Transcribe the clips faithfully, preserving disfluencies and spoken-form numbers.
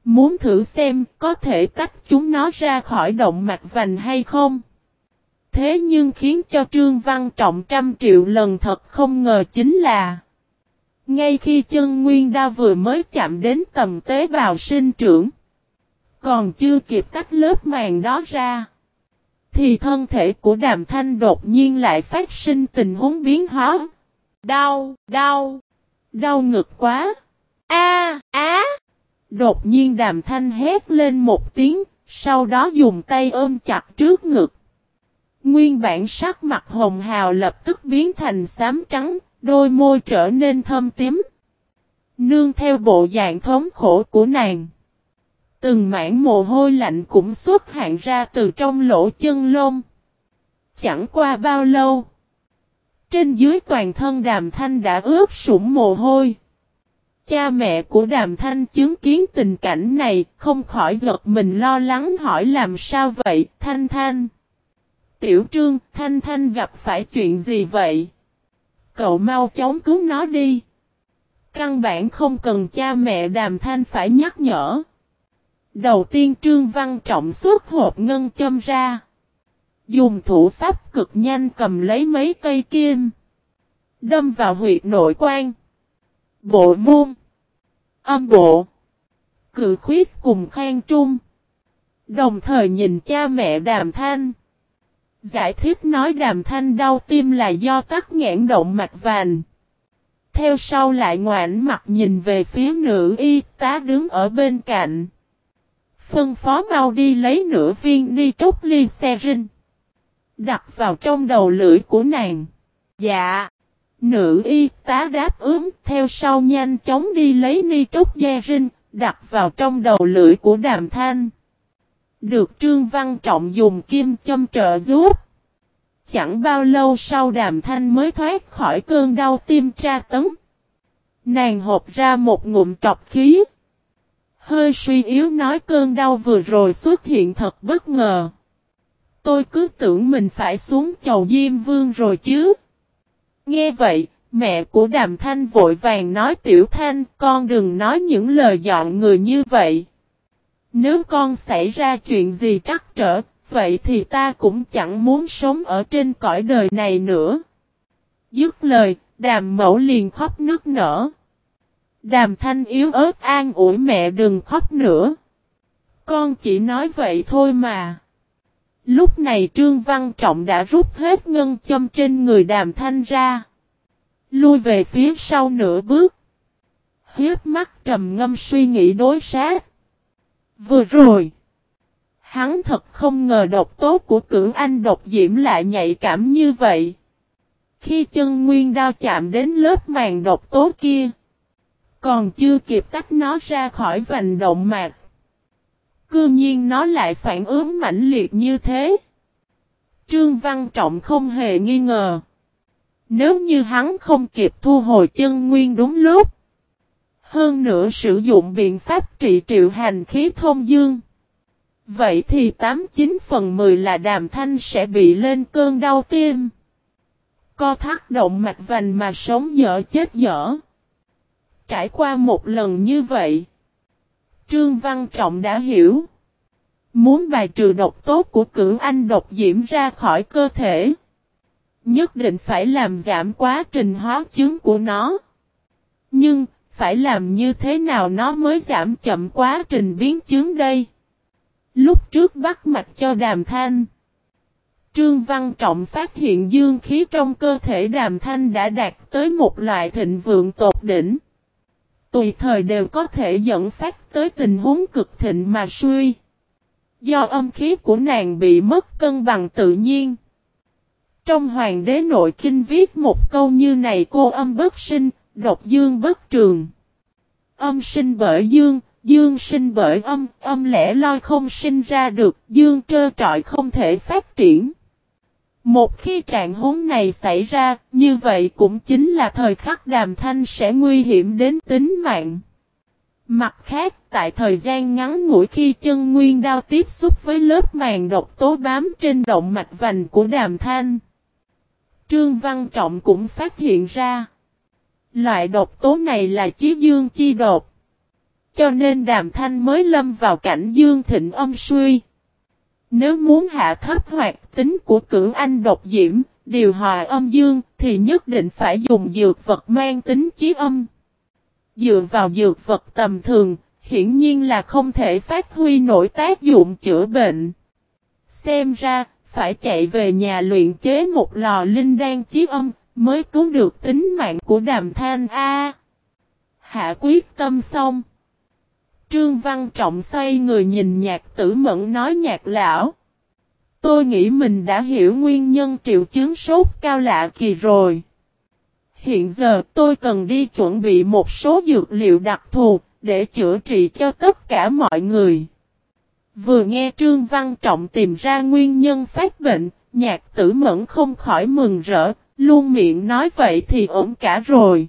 Muốn thử xem có thể tách chúng nó ra khỏi động mạch vành hay không. Thế nhưng khiến cho Trương Văn Trọng trăm triệu lần thật không ngờ chính là ngay khi chân nguyên đao vừa mới chạm đến tầm tế bào sinh trưởng, còn chưa kịp tách lớp màng đó ra, thì thân thể của Đàm Thanh đột nhiên lại phát sinh tình huống biến hóa. Đau, đau, đau ngực quá. A, á. Đột nhiên Đàm Thanh hét lên một tiếng, sau đó dùng tay ôm chặt trước ngực. Nguyên bản sắc mặt hồng hào lập tức biến thành xám trắng, đôi môi trở nên thâm tím. Nương theo bộ dạng thống khổ của nàng, từng mảng mồ hôi lạnh cũng xuất hiện ra từ trong lỗ chân lông. Chẳng qua bao lâu, trên dưới toàn thân Đàm Thanh đã ướt sũng mồ hôi. Cha mẹ của Đàm Thanh chứng kiến tình cảnh này, không khỏi giật mình lo lắng hỏi làm sao vậy, Thanh Thanh. Tiểu Trương, Thanh Thanh gặp phải chuyện gì vậy? Cậu mau chóng cứu nó đi. Căn bản không cần cha mẹ Đàm Thanh phải nhắc nhở. Đầu tiên Trương Văn Trọng xuất hộp ngân châm ra. Dùng thủ pháp cực nhanh cầm lấy mấy cây kim. Đâm vào huyệt nội quan, bộ môn, âm bộ, cự khuyết cùng khang trung. Đồng thời nhìn cha mẹ Đàm Thanh. Giải thích nói Đàm Thanh đau tim là do tắc nghẽn động mạch vành. Theo sau lại ngoảnh mặt nhìn về phía nữ y tá đứng ở bên cạnh. Phân phó mau đi lấy nửa viên nitroglycerin. Đặt vào trong đầu lưỡi của nàng. Dạ. Nữ y tá đáp ứng, theo sau nhanh chóng đi lấy nitroglycerin, đặt vào trong đầu lưỡi của Đàm Thanh. Được Trương Văn Trọng dùng kim châm trợ giúp. Chẳng bao lâu sau Đàm Thanh mới thoát khỏi cơn đau tim tra tấn. Nàng hộp ra một ngụm trọc khí. Hơi suy yếu nói cơn đau vừa rồi xuất hiện thật bất ngờ. Tôi cứ tưởng mình phải xuống chầu Diêm Vương rồi chứ. Nghe vậy, mẹ của Đàm Thanh vội vàng nói Tiểu Thanh, con đừng nói những lời dọn người như vậy. Nếu con xảy ra chuyện gì trắc trở, vậy thì ta cũng chẳng muốn sống ở trên cõi đời này nữa. Dứt lời, Đàm Mẫu liền khóc nức nở. Đàm Thanh yếu ớt an ủi mẹ đừng khóc nữa. Con chỉ nói vậy thôi mà. Lúc này Trương Văn Trọng đã rút hết ngân châm trên người Đàm Thanh ra. Lui về phía sau nửa bước. Hiếp mắt trầm ngâm suy nghĩ đối sát. Vừa rồi, hắn thật không ngờ độc tố của Cửu Anh độc diễm lại nhạy cảm như vậy. Khi chân nguyên đao chạm đến lớp màng độc tố kia, còn chưa kịp tách nó ra khỏi vành động mạch, cư nhiên nó lại phản ứng mãnh liệt như thế. Trương Văn Trọng không hề nghi ngờ. Nếu như hắn không kịp thu hồi chân nguyên đúng lúc, hơn nữa sử dụng biện pháp trị triệu hành khí thông dương, vậy thì tám chín phần mười là Đàm Thanh sẽ bị lên cơn đau tim, co thắt động mạch vành mà sống dở chết dở. Trải qua một lần như vậy, Trương Văn Trọng đã hiểu. Muốn bài trừ độc tố của Cửu Anh độc diễm ra khỏi cơ thể, nhất định phải làm giảm quá trình hóa chứng của nó. Nhưng, phải làm như thế nào nó mới giảm chậm quá trình biến chứng đây? Lúc trước bắt mạch cho Đàm Thanh, Trương Văn Trọng phát hiện dương khí trong cơ thể Đàm Thanh đã đạt tới một loại thịnh vượng tột đỉnh. Tùy thời đều có thể dẫn phát tới tình huống cực thịnh mà suy. Do âm khí của nàng bị mất cân bằng tự nhiên. Trong Hoàng đế nội kinh viết một câu như này: cô âm bất sinh, độc dương bất trường. Âm sinh bởi dương, dương sinh bởi âm, âm lẻ loi không sinh ra được, dương trơ trọi không thể phát triển. Một khi trạng huống này xảy ra, như vậy cũng chính là thời khắc Đàm Thanh sẽ nguy hiểm đến tính mạng. Mặt khác, tại thời gian ngắn ngủi khi chân nguyên đao tiếp xúc với lớp màng độc tố bám trên động mạch vành của Đàm Thanh, Trương Văn Trọng cũng phát hiện ra loại độc tố này là chí dương chi độc. Cho nên Đàm Thanh mới lâm vào cảnh dương thịnh âm suy. Nếu muốn hạ thấp hoạt tính của cửu anh độc diễm, điều hòa âm dương, thì nhất định phải dùng dược vật mang tính chí âm. Dựa vào dược vật tầm thường, hiển nhiên là không thể phát huy nổi tác dụng chữa bệnh. Xem ra, phải chạy về nhà luyện chế một lò linh đan chí âm, mới cứu được tính mạng của Đàm Thanh A. Hạ quyết tâm xong. Trương Văn Trọng xoay người nhìn Nhạc Tử Mẫn nói: Nhạc lão, tôi nghĩ mình đã hiểu nguyên nhân triệu chứng sốt cao lạ kỳ rồi. Hiện giờ tôi cần đi chuẩn bị một số dược liệu đặc thù để chữa trị cho tất cả mọi người. Vừa nghe Trương Văn Trọng tìm ra nguyên nhân phát bệnh, Nhạc Tử Mẫn không khỏi mừng rỡ, luôn miệng nói: vậy thì ổn cả rồi.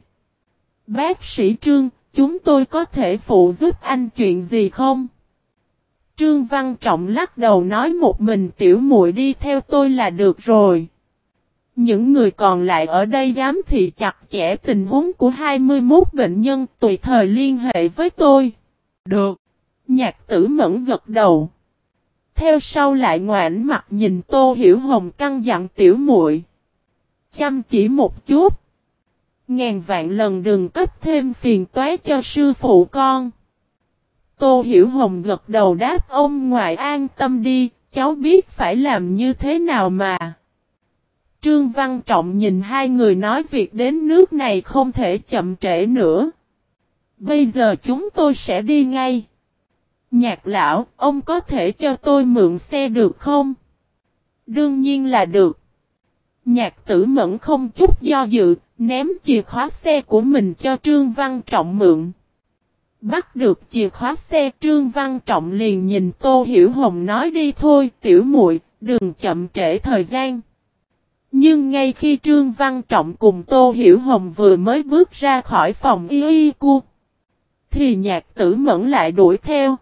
Bác sĩ Trương, chúng tôi có thể phụ giúp anh chuyện gì không? Trương Văn Trọng lắc đầu nói: một mình tiểu muội đi theo tôi là được rồi. Những người còn lại ở đây giám thị chặt chẽ tình huống của hai mươi mốt bệnh nhân, tùy thời liên hệ với tôi. Được. Nhạc Tử Mẫn gật đầu. Theo sau lại ngoảnh mặt nhìn Tô Hiểu Hồng căn dặn: tiểu muội, chăm chỉ một chút. Ngàn vạn lần đừng cấp thêm phiền toái cho sư phụ con. Tô Hiểu Hồng gật đầu đáp: ông ngoại an tâm đi, cháu biết phải làm như thế nào mà. Trương Văn Trọng nhìn hai người nói: việc đến nước này không thể chậm trễ nữa. Bây giờ chúng tôi sẽ đi ngay. Nhạc lão, ông có thể cho tôi mượn xe được không? Đương nhiên là được. Nhạc Tử Mẫn không chút do dự, ném chìa khóa xe của mình cho Trương Văn Trọng mượn. Bắt được chìa khóa xe, Trương Văn Trọng liền nhìn Tô Hiểu Hồng nói: đi thôi tiểu muội, đừng chậm trễ thời gian. Nhưng ngay khi Trương Văn Trọng cùng Tô Hiểu Hồng vừa mới bước ra khỏi phòng y y cu, thì Nhạc Tử Mẫn lại đuổi theo.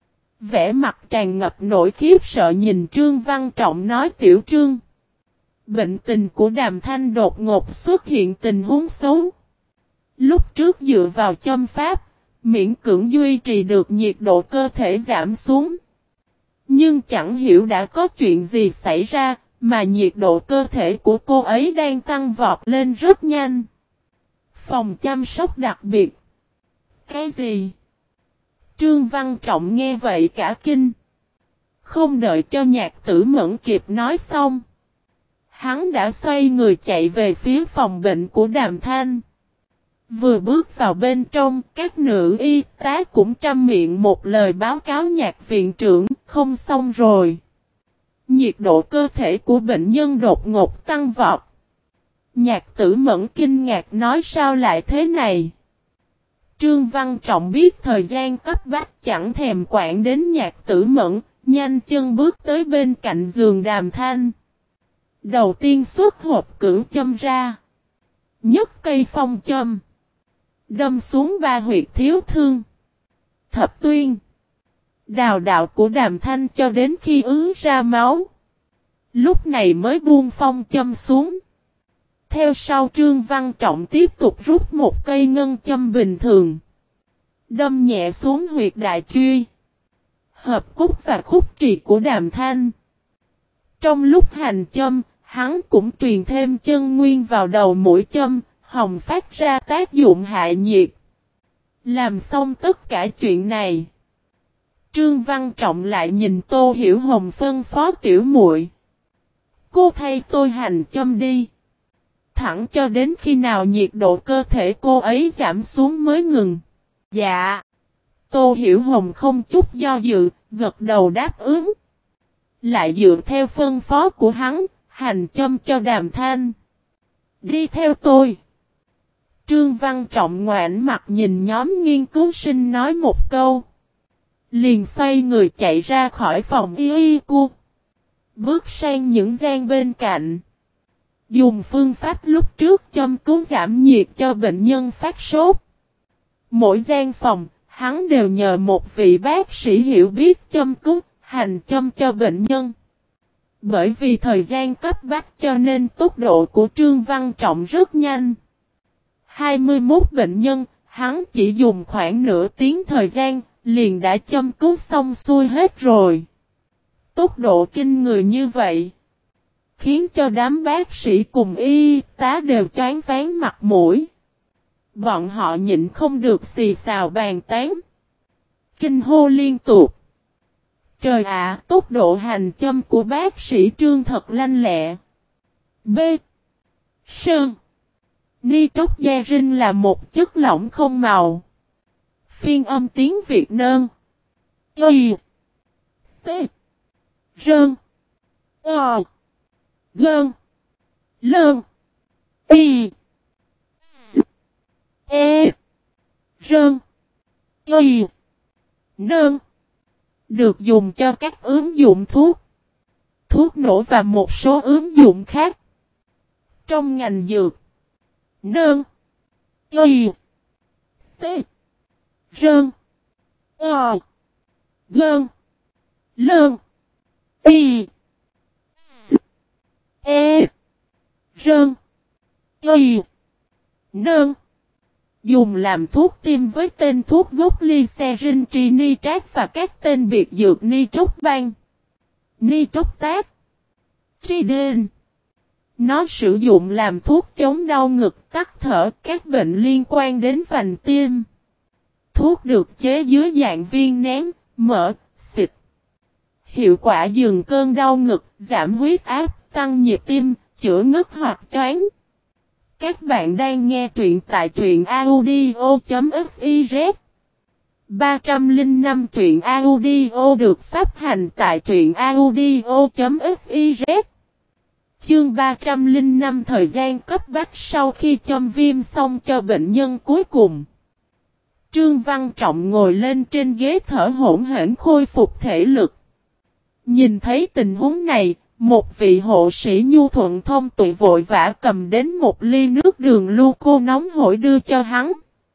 Vẻ mặt tràn ngập nỗi khiếp sợ nhìn Trương Văn Trọng nói: tiểu Trương, bệnh tình của Đàm Thanh đột ngột xuất hiện tình huống xấu. Lúc trước dựa vào châm pháp, miễn cưỡng duy trì được nhiệt độ cơ thể giảm xuống. Nhưng chẳng hiểu đã có chuyện gì xảy ra, mà nhiệt độ cơ thể của cô ấy đang tăng vọt lên rất nhanh. Phòng chăm sóc đặc biệt. Cái gì? Trương Văn Trọng nghe vậy cả kinh. Không đợi cho Nhạc Tử Mẫn kịp nói xong, hắn đã xoay người chạy về phía phòng bệnh của Đàm Thanh. Vừa bước vào bên trong, các nữ y tá cũng trăm miệng một lời báo cáo: Nhạc viện trưởng, không xong rồi. Nhiệt độ cơ thể của bệnh nhân đột ngột tăng vọt. Nhạc Tử Mẫn kinh ngạc nói: sao lại thế này? Trương Văn Trọng biết thời gian cấp bách, chẳng thèm quản đến Nhạc Tử Mẫn, nhanh chân bước tới bên cạnh giường Đàm Thanh. Đầu tiên xuất hộp cửu châm ra. Nhấc cây phong châm. Đâm xuống ba huyệt thiếu thương, thập tuyên, đào đạo của Đàm Thanh cho đến khi ứ ra máu. Lúc này mới buông phong châm xuống. Theo sau Trương Văn Trọng tiếp tục rút một cây ngân châm bình thường, đâm nhẹ xuống huyệt đại truy, hợp cúc và khúc trì của Đàm Thanh. Trong lúc hành châm, hắn cũng truyền thêm chân nguyên vào đầu mũi châm, hồng phát ra tác dụng hạ nhiệt. Làm xong tất cả chuyện này, Trương Văn Trọng lại nhìn Tô Hiểu Hồng phân phó: tiểu muội, cô thay tôi hành châm đi. Thẳng cho đến khi nào nhiệt độ cơ thể cô ấy giảm xuống mới ngừng. Dạ. Tô Hiểu Hồng không chút do dự, gật đầu đáp ứng. Lại dựa theo phân phó của hắn, hành châm cho Đàm Thanh. Đi theo tôi. Trương Văn Trọng ngoảnh mặt nhìn nhóm nghiên cứu sinh nói một câu. Liền xoay người chạy ra khỏi phòng y y cu. Bước sang những gian bên cạnh. Dùng phương pháp lúc trước châm cứu giảm nhiệt cho bệnh nhân phát sốt. Mỗi gian phòng, hắn đều nhờ một vị bác sĩ hiểu biết châm cứu, hành châm cho bệnh nhân. Bởi vì thời gian cấp bách cho nên tốc độ của Trương Văn Trọng rất nhanh. hai mươi mốt bệnh nhân, Hắn chỉ dùng khoảng nửa tiếng thời gian, liền đã châm cứu xong xuôi hết rồi. Tốc độ kinh người như vậy, khiến cho đám bác sĩ cùng y tá đều choáng váng mặt mũi. Bọn họ nhịn không được xì xào bàn tán, kinh hô liên tục. Trời ạ, tốc độ hành châm của bác sĩ Trương thật lanh lẹ. B. Sơn Nitrogen là một chất lỏng không màu. Phiên âm tiếng Việt nơn. Y. T. Rơn. Ờ. Gơn. Lơn. Y. S. E. Rơn. Y. Nơn. Được dùng cho các ứng dụng thuốc, thuốc nổ và một số ứng dụng khác. Trong ngành dược. Nơn. Y. T. Rơn. Ờ. Gơn. Lơn. Y. S. E. Rơn. Y. Nơn. Dùng làm thuốc tiêm với tên thuốc gốc Glycerin Trinitrat và các tên biệt dược Nitroban, Nitrotat, Triden. Nó sử dụng làm thuốc chống đau ngực, tắc thở, các bệnh liên quan đến vành tiêm. Thuốc được chế dưới dạng viên nén, mỡ, xịt. Hiệu quả dừng cơn đau ngực, giảm huyết áp, tăng nhịp tim, chữa ngất hoặc choáng. Các bạn đang nghe truyện tại truyện audio.fiz. ba không năm truyện audio được phát hành tại truyện audio.fiz. Chương ba không năm thời gian cấp bách sau khi châm viêm xong cho bệnh nhân cuối cùng. Trương Văn Trọng ngồi lên trên ghế thở hổn hển khôi phục thể lực. Nhìn thấy tình huống này, một vị hộ sĩ nhu thuận thông tuệ vội vã cầm đến một ly nước đường Luco nóng hổi đưa cho hắn.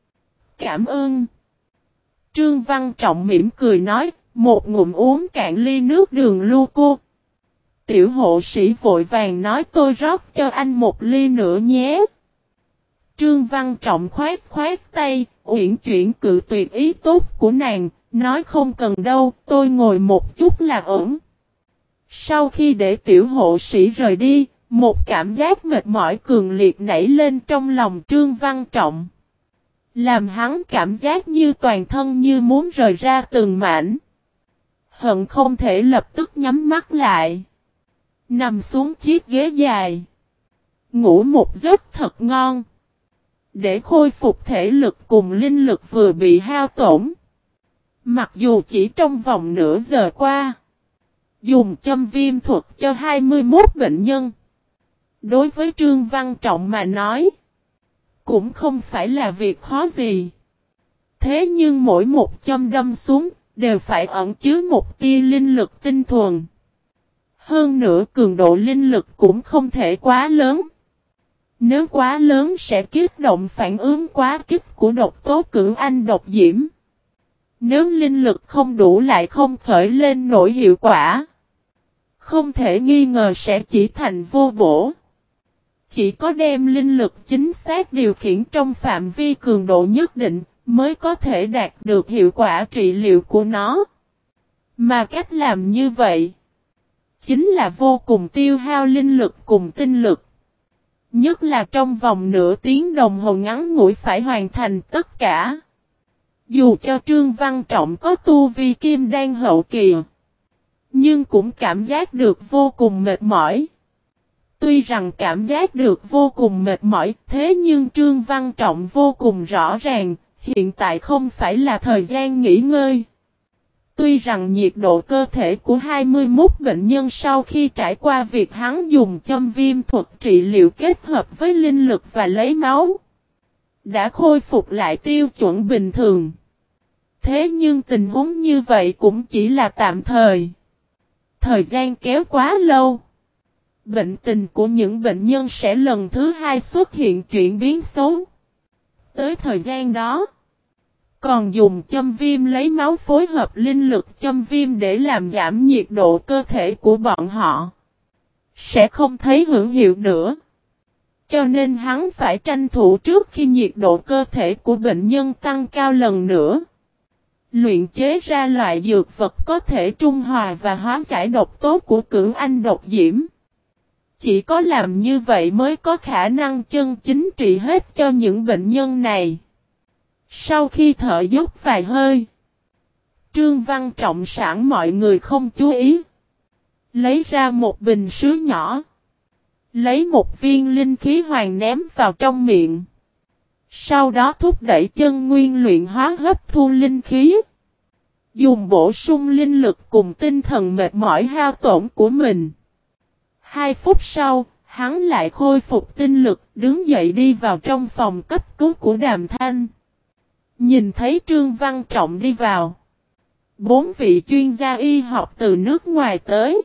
Cảm ơn. Trương Văn Trọng mỉm cười nói, một ngụm uống cạn ly nước đường Luco. Tiểu hộ sĩ vội vàng nói tôi rót cho anh một ly nữa nhé. Trương Văn Trọng khoát khoát tay, uyển chuyển cự tuyệt ý tốt của nàng, nói không cần đâu, tôi ngồi một chút là ổn. Sau khi để tiểu hộ sĩ rời đi, một cảm giác mệt mỏi cường liệt nảy lên trong lòng Trương Văn Trọng. Làm hắn cảm giác như toàn thân như muốn rời ra từng mảnh. Hận không thể lập tức nhắm mắt lại. Nằm xuống chiếc ghế dài. Ngủ một giấc thật ngon. Để khôi phục thể lực cùng linh lực vừa bị hao tổn. Mặc dù chỉ trong vòng nửa giờ qua. Dùng châm viêm thuật cho hai mươi mốt bệnh nhân. Đối với Trương Văn Trọng mà nói. Cũng không phải là việc khó gì. Thế nhưng mỗi một châm đâm xuống. Đều phải ẩn chứa một tia linh lực tinh thuần. Hơn nữa cường độ linh lực cũng không thể quá lớn. Nếu quá lớn sẽ kích động phản ứng quá kích của độc tố cửu anh độc diễm. Nếu linh lực không đủ lại không khởi lên nổi hiệu quả. Không thể nghi ngờ sẽ chỉ thành vô bổ. Chỉ có đem linh lực chính xác điều khiển trong phạm vi cường độ nhất định mới có thể đạt được hiệu quả trị liệu của nó. Mà cách làm như vậy chính là vô cùng tiêu hao linh lực cùng tinh lực. Nhất là trong vòng nửa tiếng đồng hồ ngắn ngủi phải hoàn thành tất cả. Dù cho Trương Văn Trọng có tu vi kim đan hậu kỳ, nhưng cũng cảm giác được vô cùng mệt mỏi. Tuy rằng cảm giác được vô cùng mệt mỏi, thế nhưng Trương Văn Trọng vô cùng rõ ràng, hiện tại không phải là thời gian nghỉ ngơi. Tuy rằng nhiệt độ cơ thể của hai mươi mốt bệnh nhân sau khi trải qua việc hắn dùng châm viêm thuật trị liệu kết hợp với linh lực và lấy máu, đã khôi phục lại tiêu chuẩn bình thường. Thế nhưng tình huống như vậy cũng chỉ là tạm thời. Thời gian kéo quá lâu, bệnh tình của những bệnh nhân sẽ lần thứ hai xuất hiện chuyển biến xấu. Tới thời gian đó, còn dùng châm viêm lấy máu phối hợp linh lực châm viêm để làm giảm nhiệt độ cơ thể của bọn họ, sẽ không thấy hữu hiệu nữa. cho nên hắn phải tranh thủ trước khi nhiệt độ cơ thể của bệnh nhân tăng cao lần nữa. Luyện chế ra loại dược vật có thể trung hòa và hóa giải độc tố của Cửu Anh độc diễm. Chỉ có làm như vậy mới có khả năng chân chính trị hết cho những bệnh nhân này. Sau khi thở dốc vài hơi, Trương Văn Trọng sẵn mọi người không chú ý. Lấy ra một bình sứ nhỏ. Lấy một viên linh khí hoàng ném vào trong miệng. Sau đó thúc đẩy chân nguyên luyện hóa hấp thu linh khí. Dùng bổ sung linh lực cùng tinh thần mệt mỏi hao tổn của mình. Hai phút sau, hắn lại khôi phục tinh lực, đứng dậy đi vào trong phòng cấp cứu của Đàm Thanh. Nhìn thấy Trương Văn Trọng đi vào. Bốn vị chuyên gia y học từ nước ngoài tới.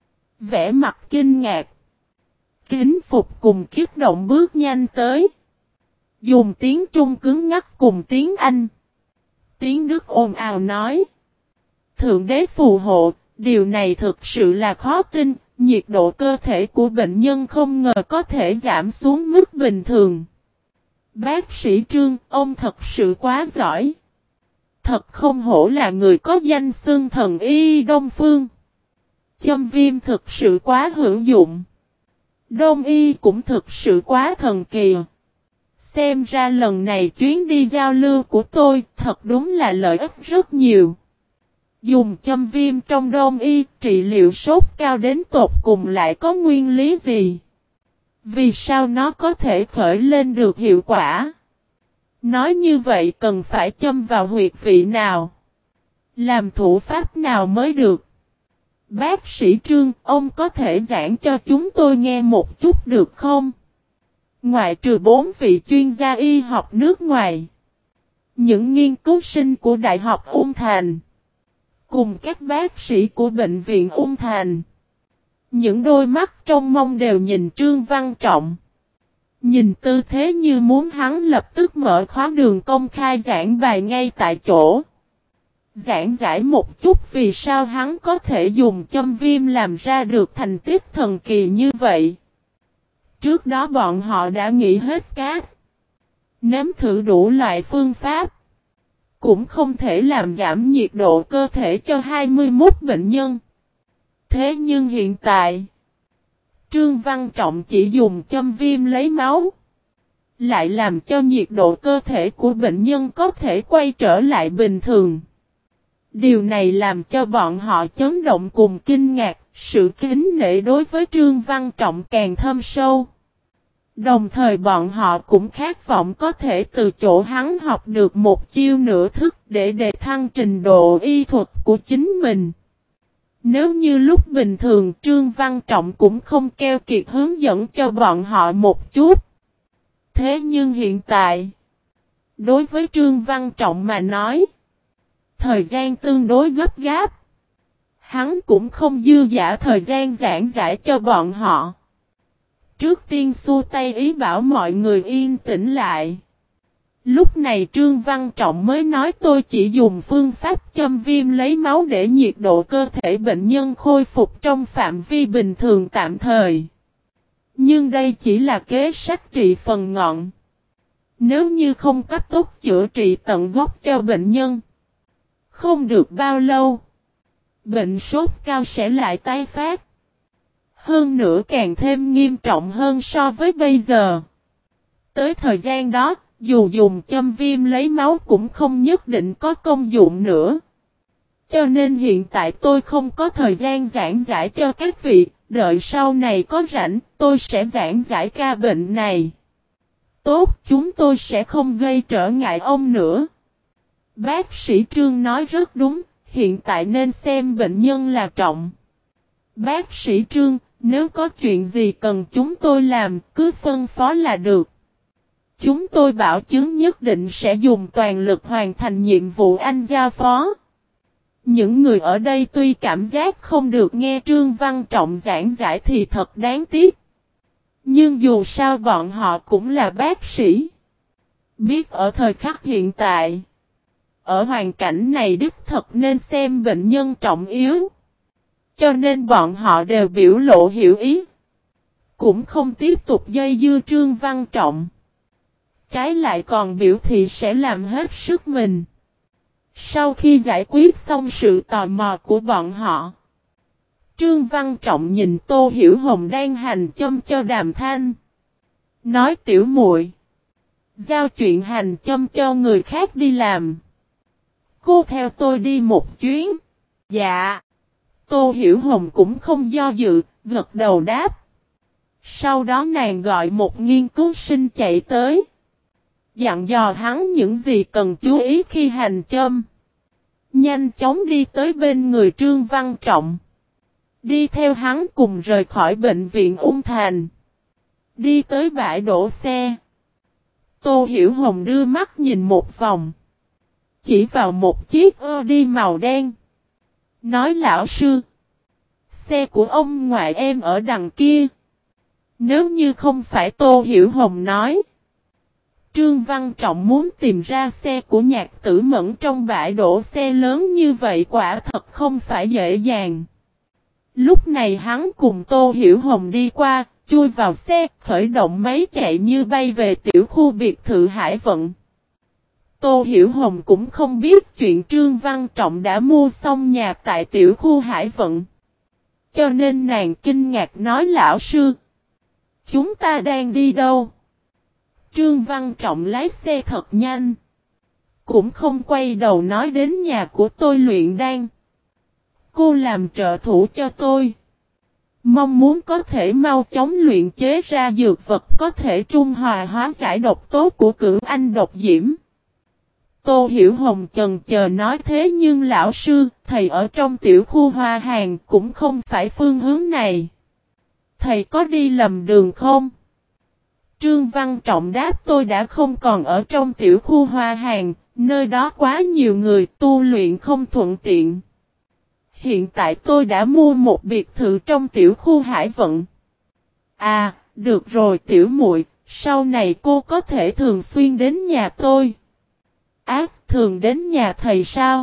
Vẻ mặt kinh ngạc. Kính phục cùng kích động bước nhanh tới. Dùng tiếng Trung cứng ngắc cùng tiếng Anh. Tiếng Đức ồn ào nói. Thượng đế phù hộ, điều này thực sự là khó tin. Nhiệt độ cơ thể của bệnh nhân không ngờ có thể giảm xuống mức bình thường. Bác sĩ Trương, ông thật sự quá giỏi. Thật không hổ là người có danh xưng thần y Đông Phương. Châm viêm thực sự quá hữu dụng. Đông y cũng thực sự quá thần kỳ. Xem ra lần này chuyến đi giao lưu của tôi thật đúng là lợi ích rất nhiều. Dùng châm viêm trong đông y trị liệu sốt cao đến tột cùng lại có nguyên lý gì? Vì sao nó có thể khởi lên được hiệu quả? Nói như vậy cần phải châm vào huyệt vị nào? Làm thủ pháp nào mới được? Bác sĩ Trương, ông có thể giảng cho chúng tôi nghe một chút được không? Ngoại trừ bốn vị chuyên gia y học nước ngoài, những nghiên cứu sinh của Đại học Ung Thành, cùng các bác sĩ của Bệnh viện Ung Thành, những đôi mắt trong mong đều nhìn Trương Văn Trọng. Nhìn tư thế như muốn hắn lập tức mở khóa đường công khai giảng bài ngay tại chỗ. Giảng giải một chút vì sao hắn có thể dùng châm viêm làm ra được thành tích thần kỳ như vậy. Trước đó bọn họ đã nghĩ hết cát. Nếm thử đủ loại phương pháp. Cũng không thể làm giảm nhiệt độ cơ thể cho hai mươi mốt bệnh nhân. Thế nhưng hiện tại, Trương Văn Trọng chỉ dùng châm viêm lấy máu. Lại làm cho nhiệt độ cơ thể của bệnh nhân có thể quay trở lại bình thường. Điều này làm cho bọn họ chấn động cùng kinh ngạc, sự kính nể đối với Trương Văn Trọng càng thâm sâu. Đồng thời bọn họ cũng khát vọng có thể từ chỗ hắn học được một chiêu nửa thức để đề thăng trình độ y thuật của chính mình. Nếu như lúc bình thường Trương Văn Trọng cũng không keo kiệt hướng dẫn cho bọn họ một chút. Thế nhưng hiện tại, đối với Trương Văn Trọng mà nói, thời gian tương đối gấp gáp. Hắn cũng không dư dả thời gian giảng giải cho bọn họ. Trước tiên xua tay ý bảo mọi người yên tĩnh lại. Lúc này Trương Văn Trọng mới nói tôi chỉ dùng phương pháp châm viêm lấy máu để nhiệt độ cơ thể bệnh nhân khôi phục trong phạm vi bình thường tạm thời. Nhưng đây chỉ là kế sách trị phần ngọn. Nếu như không cấp tốc chữa trị tận gốc cho bệnh nhân, không được bao lâu, bệnh sốt cao sẽ lại tái phát. Hơn nữa càng thêm nghiêm trọng hơn so với bây giờ. Tới thời gian đó, dù dùng châm viêm lấy máu cũng không nhất định có công dụng nữa. Cho nên hiện tại tôi không có thời gian giảng giải cho các vị, đợi sau này có rảnh, tôi sẽ giảng giải ca bệnh này. Tốt, chúng tôi sẽ không gây trở ngại ông nữa. Bác sĩ Trương nói rất đúng, hiện tại nên xem bệnh nhân là trọng. Bác sĩ Trương, nếu có chuyện gì cần chúng tôi làm, cứ phân phó là được. Chúng tôi bảo chứng nhất định sẽ dùng toàn lực hoàn thành nhiệm vụ anh giao phó. Những người ở đây tuy cảm giác không được nghe Trương Văn Trọng giảng giải thì thật đáng tiếc. Nhưng dù sao bọn họ cũng là bác sĩ. Biết ở thời khắc hiện tại, ở hoàn cảnh này đích thật nên xem bệnh nhân trọng yếu. Cho nên bọn họ đều biểu lộ hiểu ý. cũng không tiếp tục dây dưa Trương Văn Trọng. Trái lại còn biểu thị sẽ làm hết sức mình. Sau khi giải quyết xong sự tò mò của bọn họ, Trương Văn Trọng nhìn Tô Hiểu Hồng đang hành châm cho Đàm Thanh. Nói tiểu muội, giao chuyện hành châm cho người khác đi làm. Cô theo tôi đi một chuyến. Dạ. Tô Hiểu Hồng cũng không do dự, gật đầu đáp. Sau đó nàng gọi một nghiên cứu sinh chạy tới. Dặn dò hắn những gì cần chú ý khi hành châm. Nhanh chóng đi tới bên người Trương Văn Trọng. Đi theo hắn cùng rời khỏi bệnh viện Ung Thành. Đi tới bãi đổ xe. Tô Hiểu Hồng đưa mắt nhìn một vòng. Chỉ vào một chiếc Audi màu đen. Nói lão sư. Xe của ông ngoại em ở đằng kia. Nếu như không phải Tô Hiểu Hồng nói. Trương Văn Trọng muốn tìm ra xe của Nhạc Tử Mẫn trong bãi đổ xe lớn như vậy quả thật không phải dễ dàng. Lúc này hắn cùng Tô Hiểu Hồng đi qua, chui vào xe, khởi động máy chạy như bay về tiểu khu biệt thự Hải Vận. Tô Hiểu Hồng cũng không biết chuyện Trương Văn Trọng đã mua xong nhà tại tiểu khu Hải Vận. Cho nên nàng kinh ngạc nói lão sư. Chúng ta đang đi đâu? Trương Văn Trọng lái xe thật nhanh. Cũng không quay đầu nói đến nhà của tôi luyện đan. Cô làm trợ thủ cho tôi. Mong muốn có thể mau chóng luyện chế ra dược vật có thể trung hòa hóa giải độc tố của cửu anh độc diễm. Tô Hiểu Hồng chần chờ nói thế nhưng lão sư, thầy ở trong tiểu khu Hoa Hàng cũng không phải phương hướng này. Thầy có đi lầm đường không? Trương Văn Trọng đáp tôi đã không còn ở trong tiểu khu Hoa Hàng, nơi đó quá nhiều người tu luyện không thuận tiện. Hiện tại tôi đã mua một biệt thự trong tiểu khu Hải Vận. À, được rồi tiểu muội, sau này cô có thể thường xuyên đến nhà tôi. Ác, thường đến nhà thầy sao?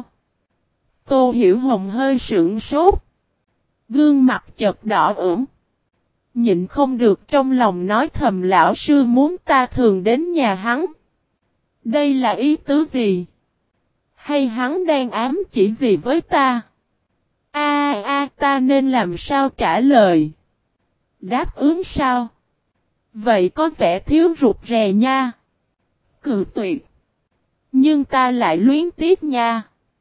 Tô Hiểu Hồng hơi sững sốt. Gương mặt chợt đỏ ửng. Nhịn không được trong lòng nói thầm lão sư muốn ta thường đến nhà hắn. Đây là ý tứ gì? Hay hắn đang ám chỉ gì với ta? A a à, ta nên làm sao trả lời? Đáp ứng sao? Vậy có vẻ thiếu rụt rè nha. Cự tuyệt. Nhưng ta lại luyến tiếc nha.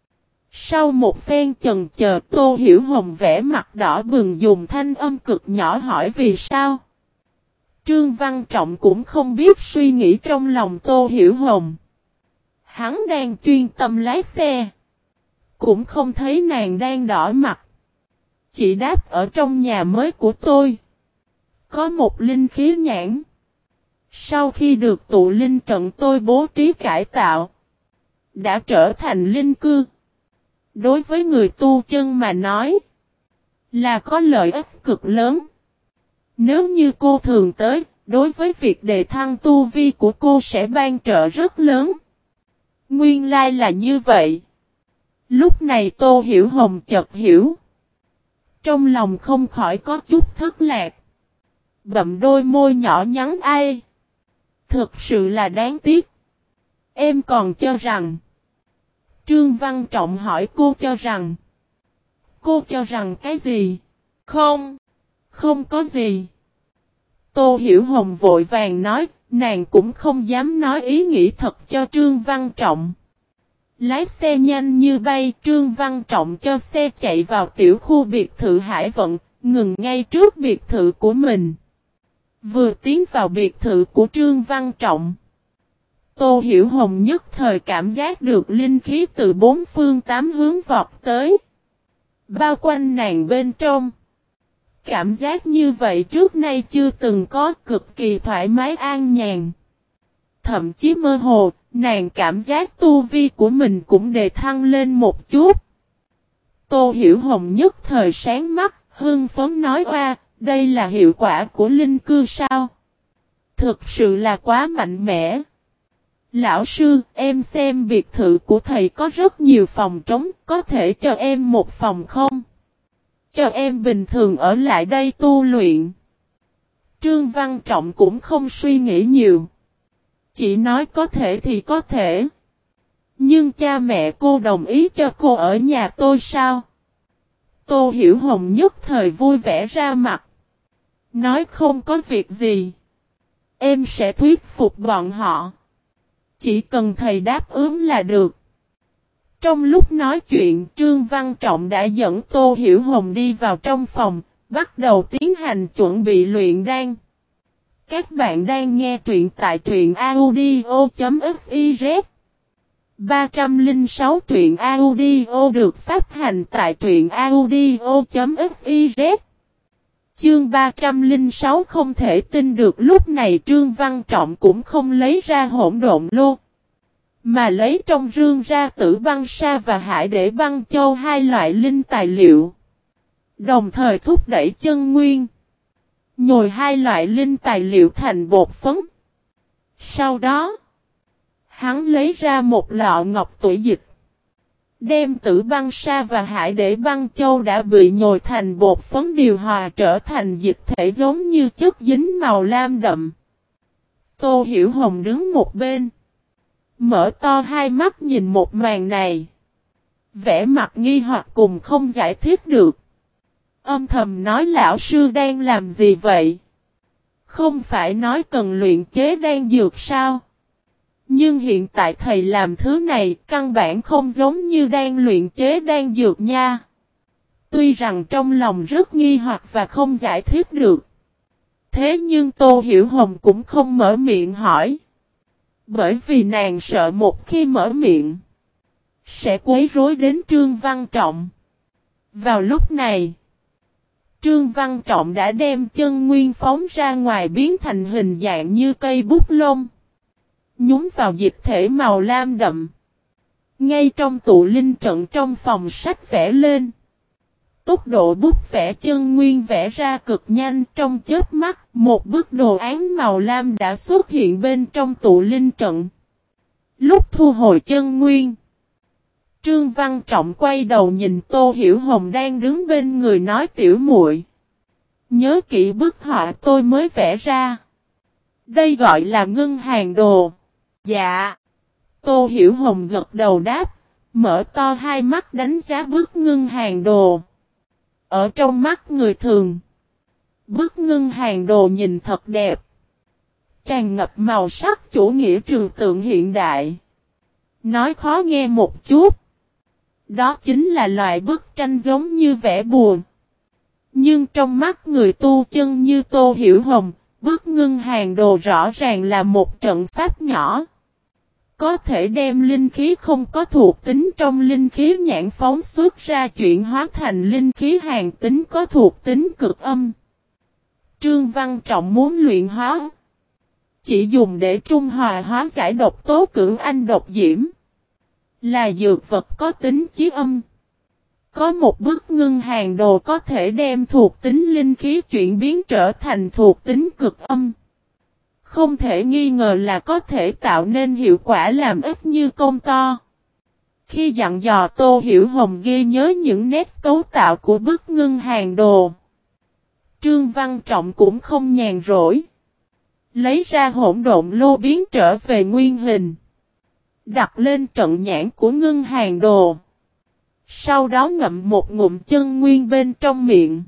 Sau một phen chần chờ Tô Hiểu Hồng vẽ mặt đỏ bừng dùng thanh âm cực nhỏ hỏi vì sao. Trương Văn Trọng cũng không biết suy nghĩ trong lòng Tô Hiểu Hồng. Hắn đang chuyên tâm lái xe. Cũng không thấy nàng đang đỏ mặt. Chỉ đáp ở trong nhà mới của tôi. Có một linh khí nhãn. Sau khi được tụ linh trận tôi bố trí cải tạo. Đã trở thành linh cư. Đối với người tu chân mà nói. Là có lợi ích cực lớn. Nếu như cô thường tới. Đối với việc đề thăng tu vi của cô sẽ ban trợ rất lớn. Nguyên lai là như vậy. Lúc này Tô Hiểu Hồng chợt hiểu. Trong lòng không khỏi có chút thất lạc. Bậm đôi môi nhỏ nhắn ai. Thực sự là đáng tiếc. Em còn cho rằng. Trương Văn Trọng hỏi cô cho rằng. Cô cho rằng cái gì? Không. Không có gì. Tô Hiểu Hồng vội vàng nói. Nàng cũng không dám nói ý nghĩ thật cho Trương Văn Trọng. Lái xe nhanh như bay, Trương Văn Trọng cho xe chạy vào tiểu khu biệt thự Hải Vận, ngừng ngay trước biệt thự của mình. Vừa tiến vào biệt thự của Trương Văn Trọng. Tô Hiểu Hồng nhất thời cảm giác được linh khí từ bốn phương tám hướng vọt tới. Bao quanh nàng bên trong. Cảm giác như vậy trước nay chưa từng có, cực kỳ thoải mái an nhàn. Thậm chí mơ hồ, nàng cảm giác tu vi của mình cũng đề thăng lên một chút. Tô Hiểu Hồng nhất thời sáng mắt, hưng phấn nói oa, đây là hiệu quả của linh cư sao? Thực sự là quá mạnh mẽ. Lão sư, em xem biệt thự của thầy có rất nhiều phòng trống, có thể cho em một phòng không? Cho em bình thường ở lại đây tu luyện. Trương Văn Trọng cũng không suy nghĩ nhiều. Chỉ nói có thể thì có thể. Nhưng cha mẹ cô đồng ý cho cô ở nhà tôi sao? Tô Hiểu Hồng nhất thời vui vẻ ra mặt. Nói không có việc gì. Em sẽ thuyết phục bọn họ. Chỉ cần thầy đáp ứng là được. Trong lúc nói chuyện, Trương Văn Trọng đã dẫn Tô Hiểu Hồng đi vào trong phòng, bắt đầu tiến hành chuẩn bị luyện đan. Các bạn đang nghe truyện tại truyện audio.fiz. ba không sáu truyện audio được phát hành tại truyện audio.fiz. Chương ba không sáu không thể tin được lúc này Trương Văn Trọng cũng không lấy ra hỗn độn lô. Mà lấy trong rương ra tử băng sa và hải để băng châu hai loại linh tài liệu. Đồng thời thúc đẩy chân nguyên. Nhồi hai loại linh tài liệu thành bột phấn. Sau đó, hắn lấy ra một lọ ngọc tủy dịch. Đem tử băng sa và hải để băng châu đã bị nhồi thành bột phấn điều hòa trở thành dịch thể giống như chất dính màu lam đậm. Tô Hiểu Hồng đứng một bên. Mở to hai mắt nhìn một màn này. Vẻ mặt nghi hoặc cùng không giải thích được. Âm thầm nói lão sư đang làm gì vậy? Không phải nói cần luyện chế đan dược sao? Nhưng hiện tại thầy làm thứ này căn bản không giống như đang luyện chế đan dược nha. Tuy rằng trong lòng rất nghi hoặc và không giải thích được. Thế nhưng Tô Hiểu Hồng cũng không mở miệng hỏi. Bởi vì nàng sợ một khi mở miệng sẽ quấy rối đến Trương Văn Trọng. Vào lúc này, Trương Văn Trọng đã đem chân nguyên phóng ra ngoài biến thành hình dạng như cây bút lông. Nhúng vào dịch thể màu lam đậm. Ngay trong tụ linh trận trong phòng sách vẽ lên. Tốc độ bút vẽ chân nguyên vẽ ra cực nhanh trong chớp mắt. Một bức đồ án màu lam đã xuất hiện bên trong tụ linh trận. Lúc thu hồi chân nguyên, Trương Văn Trọng quay đầu nhìn Tô Hiểu Hồng đang đứng bên người nói tiểu muội. Nhớ kỹ bức họa tôi mới vẽ ra. Đây gọi là ngân hàng đồ. Dạ. Tô Hiểu Hồng gật đầu đáp, mở to hai mắt đánh giá bức ngân hàng đồ. Ở trong mắt người thường, bức ngân hàng đồ nhìn thật đẹp. Tràn ngập màu sắc chủ nghĩa trừu tượng hiện đại. Nói khó nghe một chút. Đó chính là loại bức tranh giống như vẽ bùa. Nhưng trong mắt người tu chân như Tô Hiểu Hồng, bức ngân hàng đồ rõ ràng là một trận pháp nhỏ. Có thể đem linh khí không có thuộc tính trong linh khí nhãn phóng xuất ra chuyển hóa thành linh khí hàn tính có thuộc tính cực âm. Trương Văn Trọng muốn luyện hóa. Chỉ dùng để trung hòa hóa giải độc tố cưỡng anh độc diễm. Là dược vật có tính chí âm. Có một bức ngân hàng đồ có thể đem thuộc tính linh khí chuyển biến trở thành thuộc tính cực âm. Không thể nghi ngờ là có thể tạo nên hiệu quả làm ít như công to. Khi dặn dò Tô Hiểu Hồng ghi nhớ những nét cấu tạo của bức ngân hàng đồ, Trương Văn Trọng cũng không nhàn rỗi. Lấy ra hỗn độn lô biến trở về nguyên hình. Đặt lên trận nhãn của ngân hàng đồ. Sau đó ngậm một ngụm chân nguyên bên trong miệng.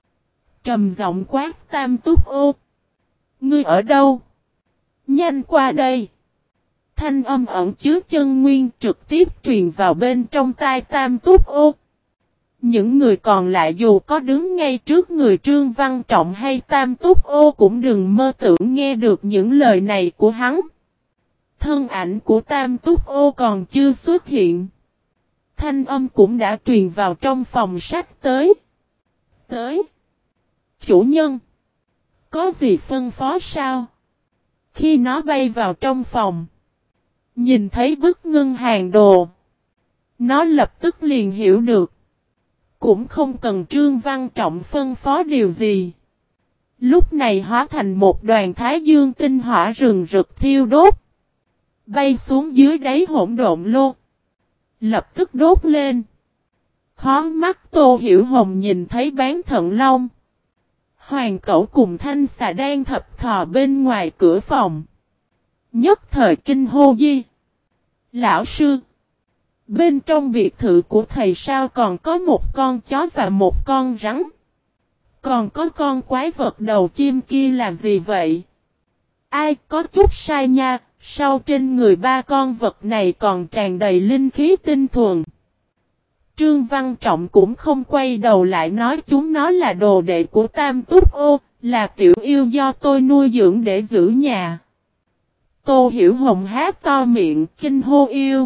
Trầm giọng quát Tam Túc Ô. Ngươi ở đâu? Nhanh qua đây. Thanh âm ẩn chứa chân nguyên trực tiếp truyền vào bên trong tai Tam Túc Ô. Những người còn lại dù có đứng ngay trước người Trương Văn Trọng hay Tam Túc Ô cũng đừng mơ tưởng nghe được những lời này của hắn. Thân ảnh của Tam Túc Ô còn chưa xuất hiện. Thanh âm cũng đã truyền vào trong phòng sách tới. Tới. Chủ nhân. Có gì phân phó sao? Khi nó bay vào trong phòng. Nhìn thấy bức ngân hàng đồ. Nó lập tức liền hiểu được. Cũng không cần Trương Văn Trọng phân phó điều gì. Lúc này hóa thành một đoàn thái dương tinh hỏa rừng rực thiêu đốt. Bay xuống dưới đáy hỗn độn lô. Lập tức đốt lên. Khó mắt Tô Hiểu Hồng nhìn thấy bán thận long. Hoàng Cẩu cùng Thanh Xà đang thập thò bên ngoài cửa phòng. Nhất thời kinh hô di. Lão sư! Bên trong biệt thự của thầy sao còn có một con chó và một con rắn? Còn có con quái vật đầu chim kia là gì vậy? Ai có chút sai nha, sau trên người ba con vật này còn tràn đầy linh khí tinh thuần. Trương Văn Trọng cũng không quay đầu lại nói chúng nó là đồ đệ của Tam Túc Ô, là tiểu yêu do tôi nuôi dưỡng để giữ nhà. Tô Hiểu Hồng há to miệng, kinh hô yêu.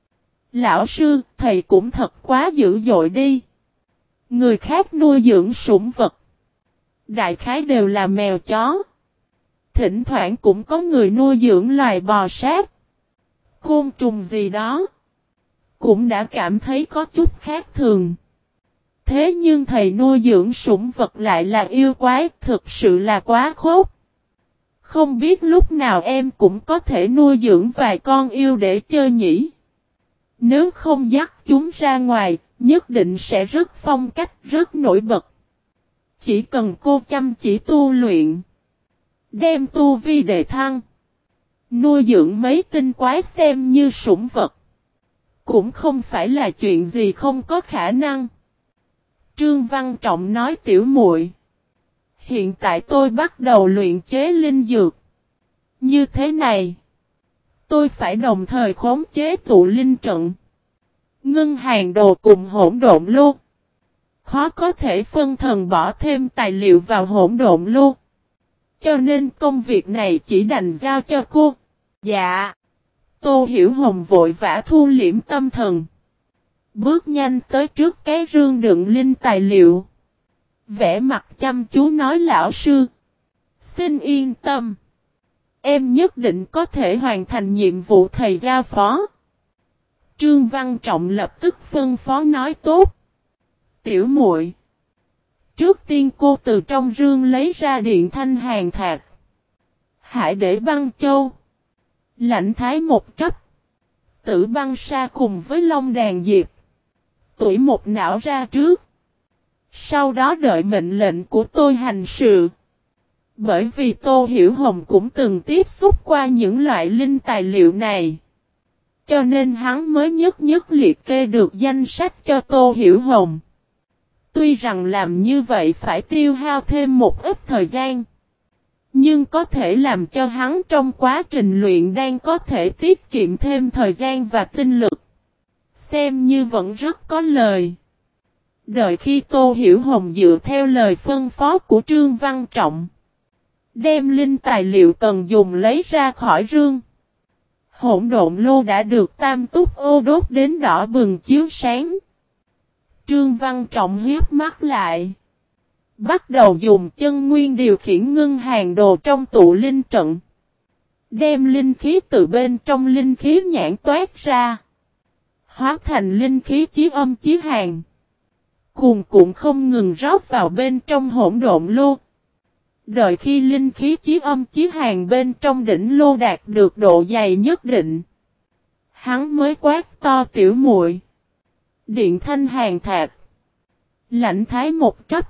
Lão sư, thầy cũng thật quá dữ dội đi. Người khác nuôi dưỡng sủng vật. Đại khái đều là mèo chó. Thỉnh thoảng cũng có người nuôi dưỡng loài bò sát. Côn trùng gì đó. Cũng đã cảm thấy có chút khác thường. Thế nhưng thầy nuôi dưỡng sủng vật lại là yêu quái, thực sự là quá khốc. Không biết lúc nào em cũng có thể nuôi dưỡng vài con yêu để chơi nhỉ. Nếu không dắt chúng ra ngoài, nhất định sẽ rất phong cách, rất nổi bật. Chỉ cần cô chăm chỉ tu luyện, đem tu vi đề thăng, nuôi dưỡng mấy tinh quái xem như sủng vật, cũng không phải là chuyện gì không có khả năng. Trương Văn Trọng nói tiểu muội, hiện tại tôi bắt đầu luyện chế linh dược. Như thế này, tôi phải đồng thời khống chế tụ linh trận, ngưng hàng đồ cùng hỗn độn lô. Khó có thể phân thần bỏ thêm tài liệu vào hỗn độn lô. Cho nên công việc này chỉ đành giao cho cô. Dạ. Tô Hiểu Hồng vội vã thu liễm tâm thần. Bước nhanh tới trước cái rương đựng linh tài liệu. Vẽ mặt chăm chú nói lão sư. Xin yên tâm. Em nhất định có thể hoàn thành nhiệm vụ thầy giao phó. Trương Văn Trọng lập tức phân phó nói tốt. Tiểu muội, trước tiên cô từ trong rương lấy ra điện thanh hàng thạc. Hải để băng châu. Lạnh thái một trấp. Tử băng sa cùng với long đàn diệp. Tuổi một não ra trước. Sau đó đợi mệnh lệnh của tôi hành sự. Bởi vì Tô Hiểu Hồng cũng từng tiếp xúc qua những loại linh tài liệu này. Cho nên hắn mới nhất nhất liệt kê được danh sách cho Tô Hiểu Hồng. Tuy rằng làm như vậy phải tiêu hao thêm một ít thời gian. Nhưng có thể làm cho hắn trong quá trình luyện đan có thể tiết kiệm thêm thời gian và tinh lực. Xem như vẫn rất có lời. Đợi khi Tô Hiểu Hồng dựa theo lời phân phó của Trương Văn Trọng. Đem linh tài liệu cần dùng lấy ra khỏi rương. Hỗn độn lô đã được Tam Túc Ô đốt đến đỏ bừng chiếu sáng. Trương Văn Trọng hiếp mắt lại. Bắt đầu dùng chân nguyên điều khiển ngưng hàng đồ trong tụ linh trận. Đem linh khí từ bên trong linh khí nhãn toát ra. Hóa thành linh khí chí âm chí hàng. Cuồn cuộn không ngừng rót vào bên trong hỗn độn lô. Đợi khi linh khí chí âm chí hàng bên trong đỉnh lô đạt được độ dày nhất định. Hắn mới quát to tiểu muội. Điện thanh hàng thạc. Lạnh thái một trấp.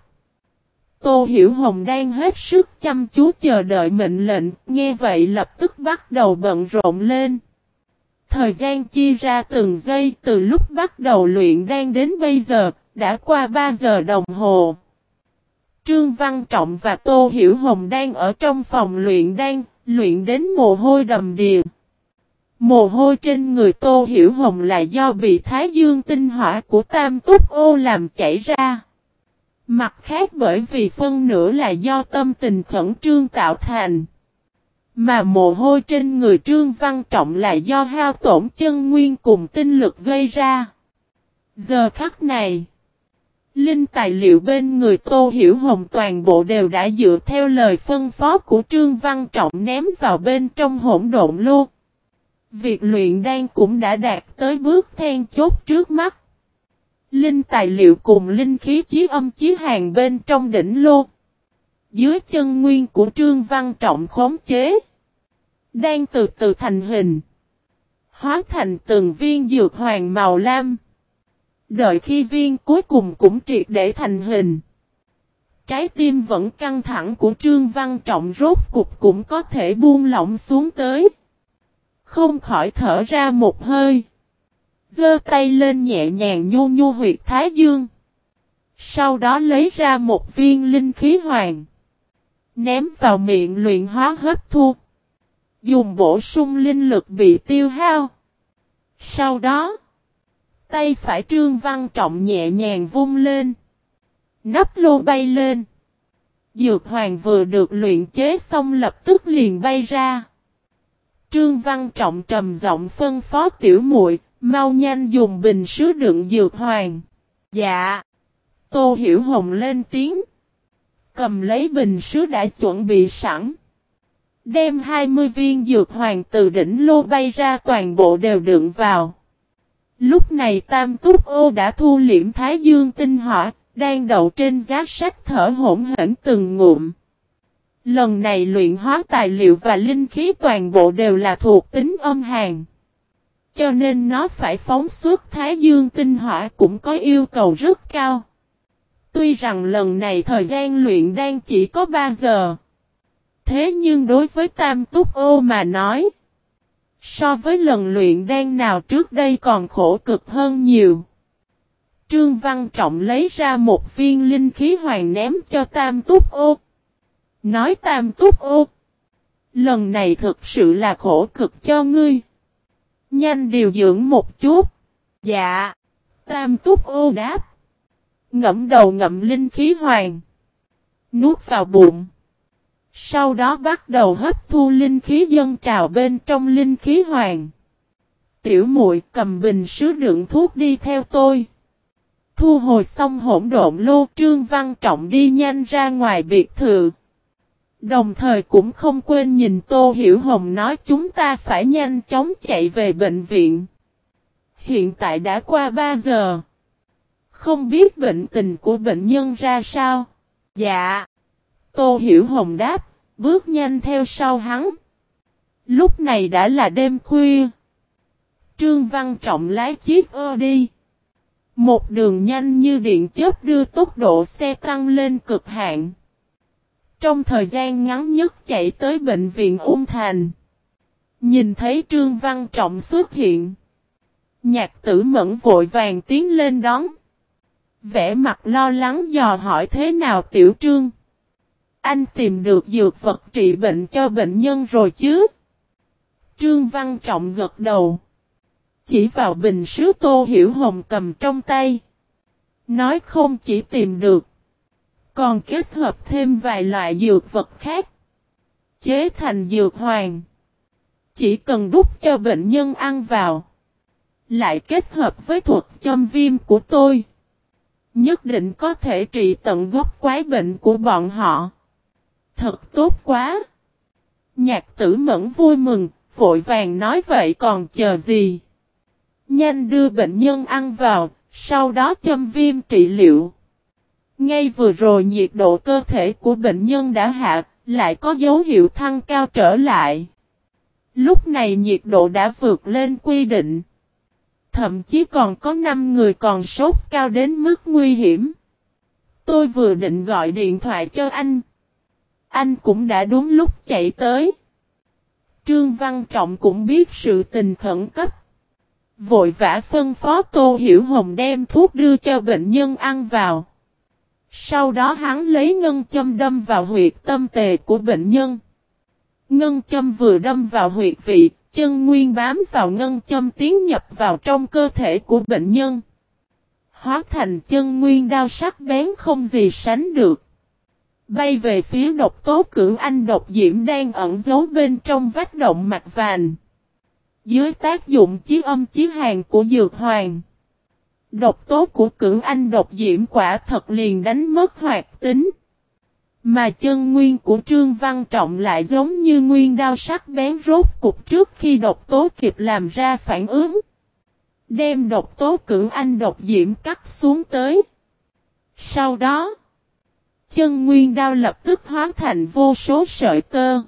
Tô Hiểu Hồng đang hết sức chăm chú chờ đợi mệnh lệnh, nghe vậy lập tức bắt đầu bận rộn lên. Thời gian chia ra từng giây từ lúc bắt đầu luyện đan đến bây giờ, đã qua ba giờ đồng hồ. Trương Văn Trọng và Tô Hiểu Hồng đang ở trong phòng luyện đan, luyện đến mồ hôi đầm đìa. Mồ hôi trên người Tô Hiểu Hồng là do bị thái dương tinh hỏa của Tam Túc Ô làm chảy ra. Mặt khác bởi vì phân nửa là do tâm tình khẩn trương tạo thành. Mà mồ hôi trên người Trương Văn Trọng là do hao tổn chân nguyên cùng tinh lực gây ra. Giờ khắc này, linh tài liệu bên người Tô Hiểu Hồng toàn bộ đều đã dựa theo lời phân phó của Trương Văn Trọng ném vào bên trong hỗn độn lô. Việc luyện đan cũng đã đạt tới bước then chốt trước mắt. Linh tài liệu cùng linh khí chí âm chí hàng bên trong đỉnh lô. Dưới chân nguyên của Trương Văn Trọng khống chế. Đang từ từ thành hình. Hóa thành từng viên dược hoàng màu lam. Đợi khi viên cuối cùng cũng triệt để thành hình. Trái tim vẫn căng thẳng của Trương Văn Trọng rốt cục cũng có thể buông lỏng xuống tới. Không khỏi thở ra một hơi. Giơ tay lên nhẹ nhàng nhu nhu huyệt thái dương. Sau đó lấy ra một viên linh khí hoàng. Ném vào miệng luyện hóa hấp thu. Dùng bổ sung linh lực bị tiêu hao. Sau đó, tay phải Trương Văn Trọng nhẹ nhàng vung lên. Nắp lô bay lên. Dược hoàng vừa được luyện chế xong lập tức liền bay ra. Trương Văn Trọng trầm giọng phân phó tiểu muội, mau nhanh dùng bình sứ đựng dược hoàng. Dạ. Tô Hiểu Hồng lên tiếng. Cầm lấy bình sứ đã chuẩn bị sẵn. Đem hai mươi viên dược hoàng từ đỉnh lô bay ra toàn bộ đều đựng vào. Lúc này Tam Túc Ô đã thu liễm Thái Dương tinh hỏa, đang đậu trên giá sách thở hổn hển từng ngụm. Lần này luyện hóa tài liệu và linh khí toàn bộ đều là thuộc tính âm hàn. Cho nên nó phải phóng xuất Thái Dương tinh hỏa cũng có yêu cầu rất cao. Tuy rằng lần này thời gian luyện đan chỉ có ba giờ. Thế nhưng đối với Tam Túc Ô mà nói, so với lần luyện đan nào trước đây còn khổ cực hơn nhiều. Trương Văn Trọng lấy ra một viên linh khí hoàng ném cho Tam Túc Ô. Nói Tam Túc Ô, lần này thực sự là khổ cực cho ngươi. Nhanh điều dưỡng một chút. Dạ. Tam Túc Ô đáp. Ngậm đầu ngậm linh khí hoàng. Nuốt vào bụng. Sau đó bắt đầu hấp thu linh khí dâng trào bên trong linh khí hoàng. Tiểu muội cầm bình sứ đựng thuốc đi theo tôi. Thu hồi xong hỗn độn lô, Trương Văn Trọng đi nhanh ra ngoài biệt thự. Đồng thời cũng không quên nhìn Tô Hiểu Hồng nói chúng ta phải nhanh chóng chạy về bệnh viện. Hiện tại đã qua ba giờ. Không biết bệnh tình của bệnh nhân ra sao? Dạ. Tô Hiểu Hồng đáp, bước nhanh theo sau hắn. Lúc này đã là đêm khuya. Trương Văn Trọng lái chiếc ô đi. Một đường nhanh như điện chớp đưa tốc độ xe tăng lên cực hạn. Trong thời gian ngắn nhất chạy tới bệnh viện Ung Thành. Nhìn thấy Trương Văn Trọng xuất hiện. Nhạc Tử Mẫn vội vàng tiến lên đón. Vẻ mặt lo lắng dò hỏi thế nào Tiểu Trương. Anh tìm được dược vật trị bệnh cho bệnh nhân rồi chứ? Trương Văn Trọng gật đầu. Chỉ vào bình sứ Tô Hiểu Hồng cầm trong tay. Nói không chỉ tìm được. Còn kết hợp thêm vài loại dược vật khác. Chế thành dược hoàng. Chỉ cần đút cho bệnh nhân ăn vào. Lại kết hợp với thuật châm viêm của tôi. Nhất định có thể trị tận gốc quái bệnh của bọn họ. Thật tốt quá. Nhạc Tử Mẫn vui mừng, vội vàng nói vậy còn chờ gì. Nhanh đưa bệnh nhân ăn vào, sau đó châm viêm trị liệu. Ngay vừa rồi nhiệt độ cơ thể của bệnh nhân đã hạ, lại có dấu hiệu thăng cao trở lại. Lúc này nhiệt độ đã vượt lên quy định. Thậm chí còn có năm người còn sốt cao đến mức nguy hiểm. Tôi vừa định gọi điện thoại cho anh. Anh cũng đã đúng lúc chạy tới. Trương Văn Trọng cũng biết sự tình khẩn cấp. Vội vã phân phó Tô Hiểu Hồng đem thuốc đưa cho bệnh nhân ăn vào. Sau đó hắn lấy ngân châm đâm vào huyệt tâm tề của bệnh nhân. Ngân châm vừa đâm vào huyệt vị, chân nguyên bám vào ngân châm tiến nhập vào trong cơ thể của bệnh nhân. Hóa thành chân nguyên đao sắc bén không gì sánh được. Bay về phía độc tố Cửu Anh độc diễm đang ẩn giấu bên trong vách động mạch vành. Dưới tác dụng chí âm chí hàn của dược hoàng. Độc tố của Cửu Anh độc diễm quả thật liền đánh mất hoạt tính. Mà chân nguyên của Trương Văn Trọng lại giống như nguyên đao sắc bén rốt cục trước khi độc tố kịp làm ra phản ứng. Đem độc tố Cửu Anh độc diễm cắt xuống tới. Sau đó, chân nguyên đao lập tức hóa thành vô số sợi tơ.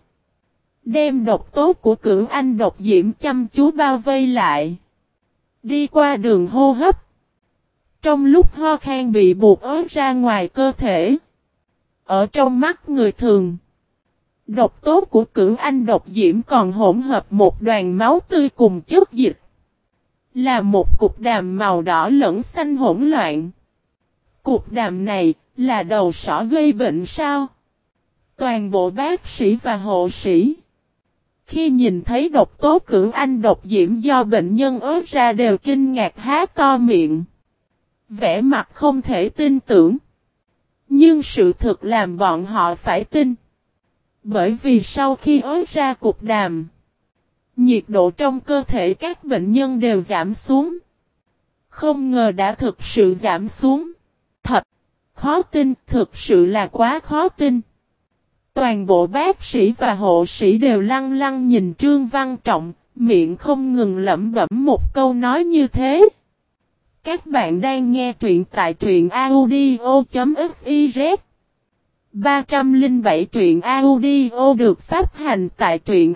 Đem độc tố của Cửu Anh độc diễm chăm chú bao vây lại. Đi qua đường hô hấp. Trong lúc ho khan bị buộc ớt ra ngoài cơ thể. Ở trong mắt người thường, độc tố của Cửu Anh độc diễm còn hỗn hợp một đoàn máu tươi cùng chất dịch. Là một cục đàm màu đỏ lẫn xanh hỗn loạn. Cục đàm này là đầu sỏ gây bệnh sao? Toàn bộ bác sĩ và hộ sĩ, khi nhìn thấy độc tố Cửu Anh độc diễm do bệnh nhân ớt ra đều kinh ngạc há to miệng. Vẻ mặt không thể tin tưởng. Nhưng sự thực làm bọn họ phải tin. Bởi vì sau khi ớt ra cục đàm, nhiệt độ trong cơ thể các bệnh nhân đều giảm xuống. Không ngờ đã thực sự giảm xuống. Thật khó tin, thực sự là quá khó tin. Toàn bộ bác sĩ và hộ sĩ đều lăng lăng nhìn Trương Văn Trọng, miệng không ngừng lẩm bẩm một câu nói như thế. Các bạn đang nghe truyện tại truyện audio.fiz. ba không bảy truyện audio được phát hành tại truyện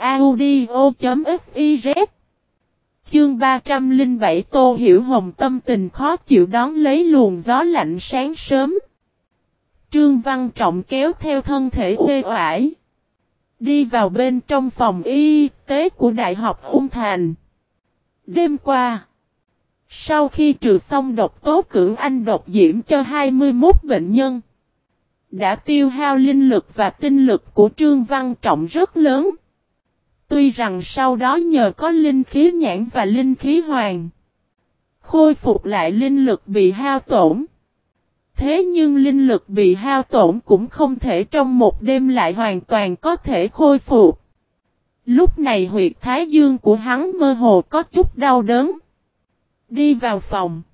audio.fiz. Chương ba không bảy Tô Hiểu Hồng tâm tình khó chịu đón lấy luồng gió lạnh sáng sớm. Trương Văn Trọng kéo theo thân thể uể oải, đi vào bên trong phòng y tế của Đại học Ung Thành. Đêm qua, sau khi trừ xong độc tố Cửu Anh độc diễm cho hai mươi mốt bệnh nhân, đã tiêu hao linh lực và tinh lực của Trương Văn Trọng rất lớn. Tuy rằng sau đó nhờ có linh khí nhãn và linh khí hoàng, khôi phục lại linh lực bị hao tổn. Thế nhưng linh lực bị hao tổn cũng không thể trong một đêm lại hoàn toàn có thể khôi phục. Lúc này huyệt thái dương của hắn mơ hồ có chút đau đớn. Đi vào phòng,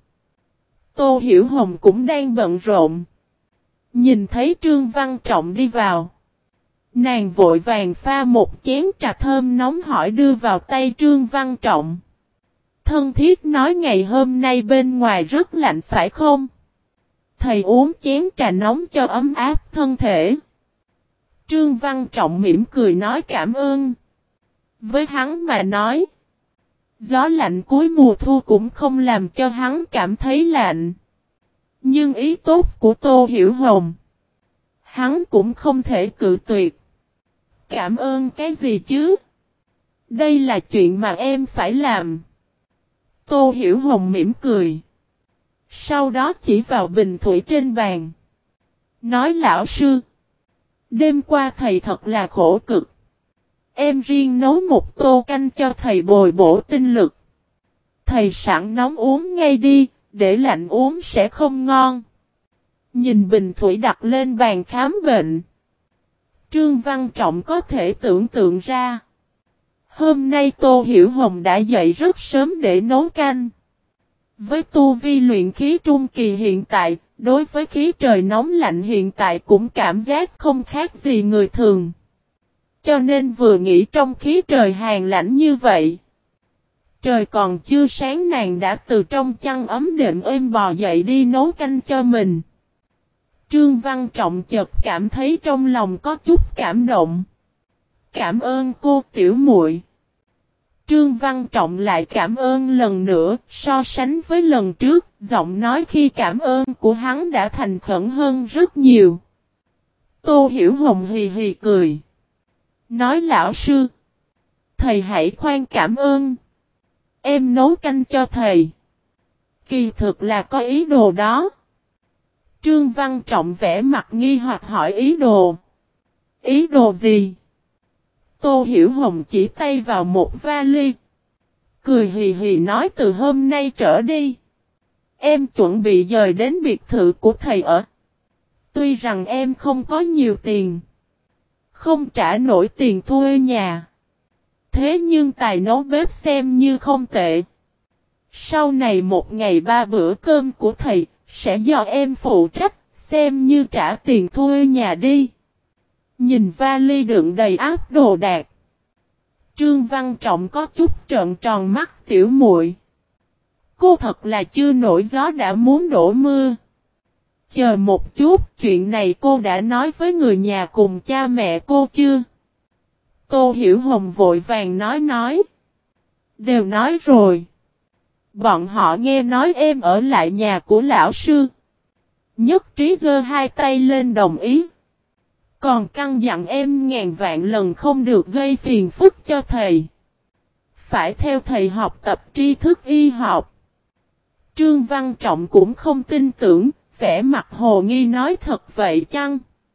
Tô Hiểu Hồng cũng đang bận rộn. Nhìn thấy Trương Văn Trọng đi vào, nàng vội vàng pha một chén trà thơm nóng hổi đưa vào tay Trương Văn Trọng. Thân thiết nói ngày hôm nay bên ngoài rất lạnh phải không? Thầy uống chén trà nóng cho ấm áp thân thể. Trương Văn Trọng mỉm cười nói cảm ơn. Với hắn mà nói, gió lạnh cuối mùa thu cũng không làm cho hắn cảm thấy lạnh. Nhưng ý tốt của Tô Hiểu Hồng, hắn cũng không thể cự tuyệt. Cảm ơn cái gì chứ? Đây là chuyện mà em phải làm. Tô Hiểu Hồng mỉm cười. Sau đó chỉ vào bình thủy trên bàn. Nói lão sư, đêm qua thầy thật là khổ cực. Em riêng nấu một tô canh cho thầy bồi bổ tinh lực. Thầy sẵn nóng uống ngay đi, để lạnh uống sẽ không ngon. Nhìn bình thủy đặt lên bàn khám bệnh, Trương Văn Trọng có thể tưởng tượng ra. Hôm nay Tô Hiểu Hồng đã dậy rất sớm để nấu canh. Với tu vi luyện khí trung kỳ hiện tại, đối với khí trời nóng lạnh hiện tại cũng cảm giác không khác gì người thường. Cho nên vừa nghĩ trong khí trời hàn lạnh như vậy, trời còn chưa sáng nàng đã từ trong chăn ấm đệm êm bò dậy đi nấu canh cho mình. Trương Văn Trọng chợt cảm thấy trong lòng có chút cảm động. Cảm ơn cô tiểu muội. Trương Văn Trọng lại cảm ơn lần nữa, so sánh với lần trước, giọng nói khi cảm ơn của hắn đã thành khẩn hơn rất nhiều. Tô Hiểu Hồng hì hì cười. Nói lão sư, thầy hãy khoan cảm ơn. Em nấu canh cho thầy. Kỳ thực là có ý đồ đó. Trương Văn Trọng vẽ mặt nghi hoặc hỏi ý đồ. Ý đồ gì? Tô Hiểu Hồng chỉ tay vào một vali. Cười hì hì nói từ hôm nay trở đi, em chuẩn bị dời đến biệt thự của thầy ở. Tuy rằng em không có nhiều tiền, không trả nổi tiền thuê nhà, thế nhưng tài nấu bếp xem như không tệ. Sau này một ngày ba bữa cơm của thầy sẽ do em phụ trách, xem như trả tiền thuê nhà đi. Nhìn vali đựng đầy áp đồ đạc, Trương Văn Trọng có chút trợn tròn mắt tiểu muội. Cô thật là chưa nổi gió đã muốn đổ mưa. Chờ một chút, chuyện này cô đã nói với người nhà cùng cha mẹ cô chưa? Tô Hiểu Hồng vội vàng nói nói. Đều nói rồi. Bọn họ nghe nói em ở lại nhà của lão sư. Nhất trí giơ hai tay lên đồng ý. Còn căn dặn em ngàn vạn lần không được gây phiền phức cho thầy. Phải theo thầy học tập tri thức y học. Trương Văn Trọng cũng không tin tưởng, vẻ mặt hồ nghi nói thật vậy chăng?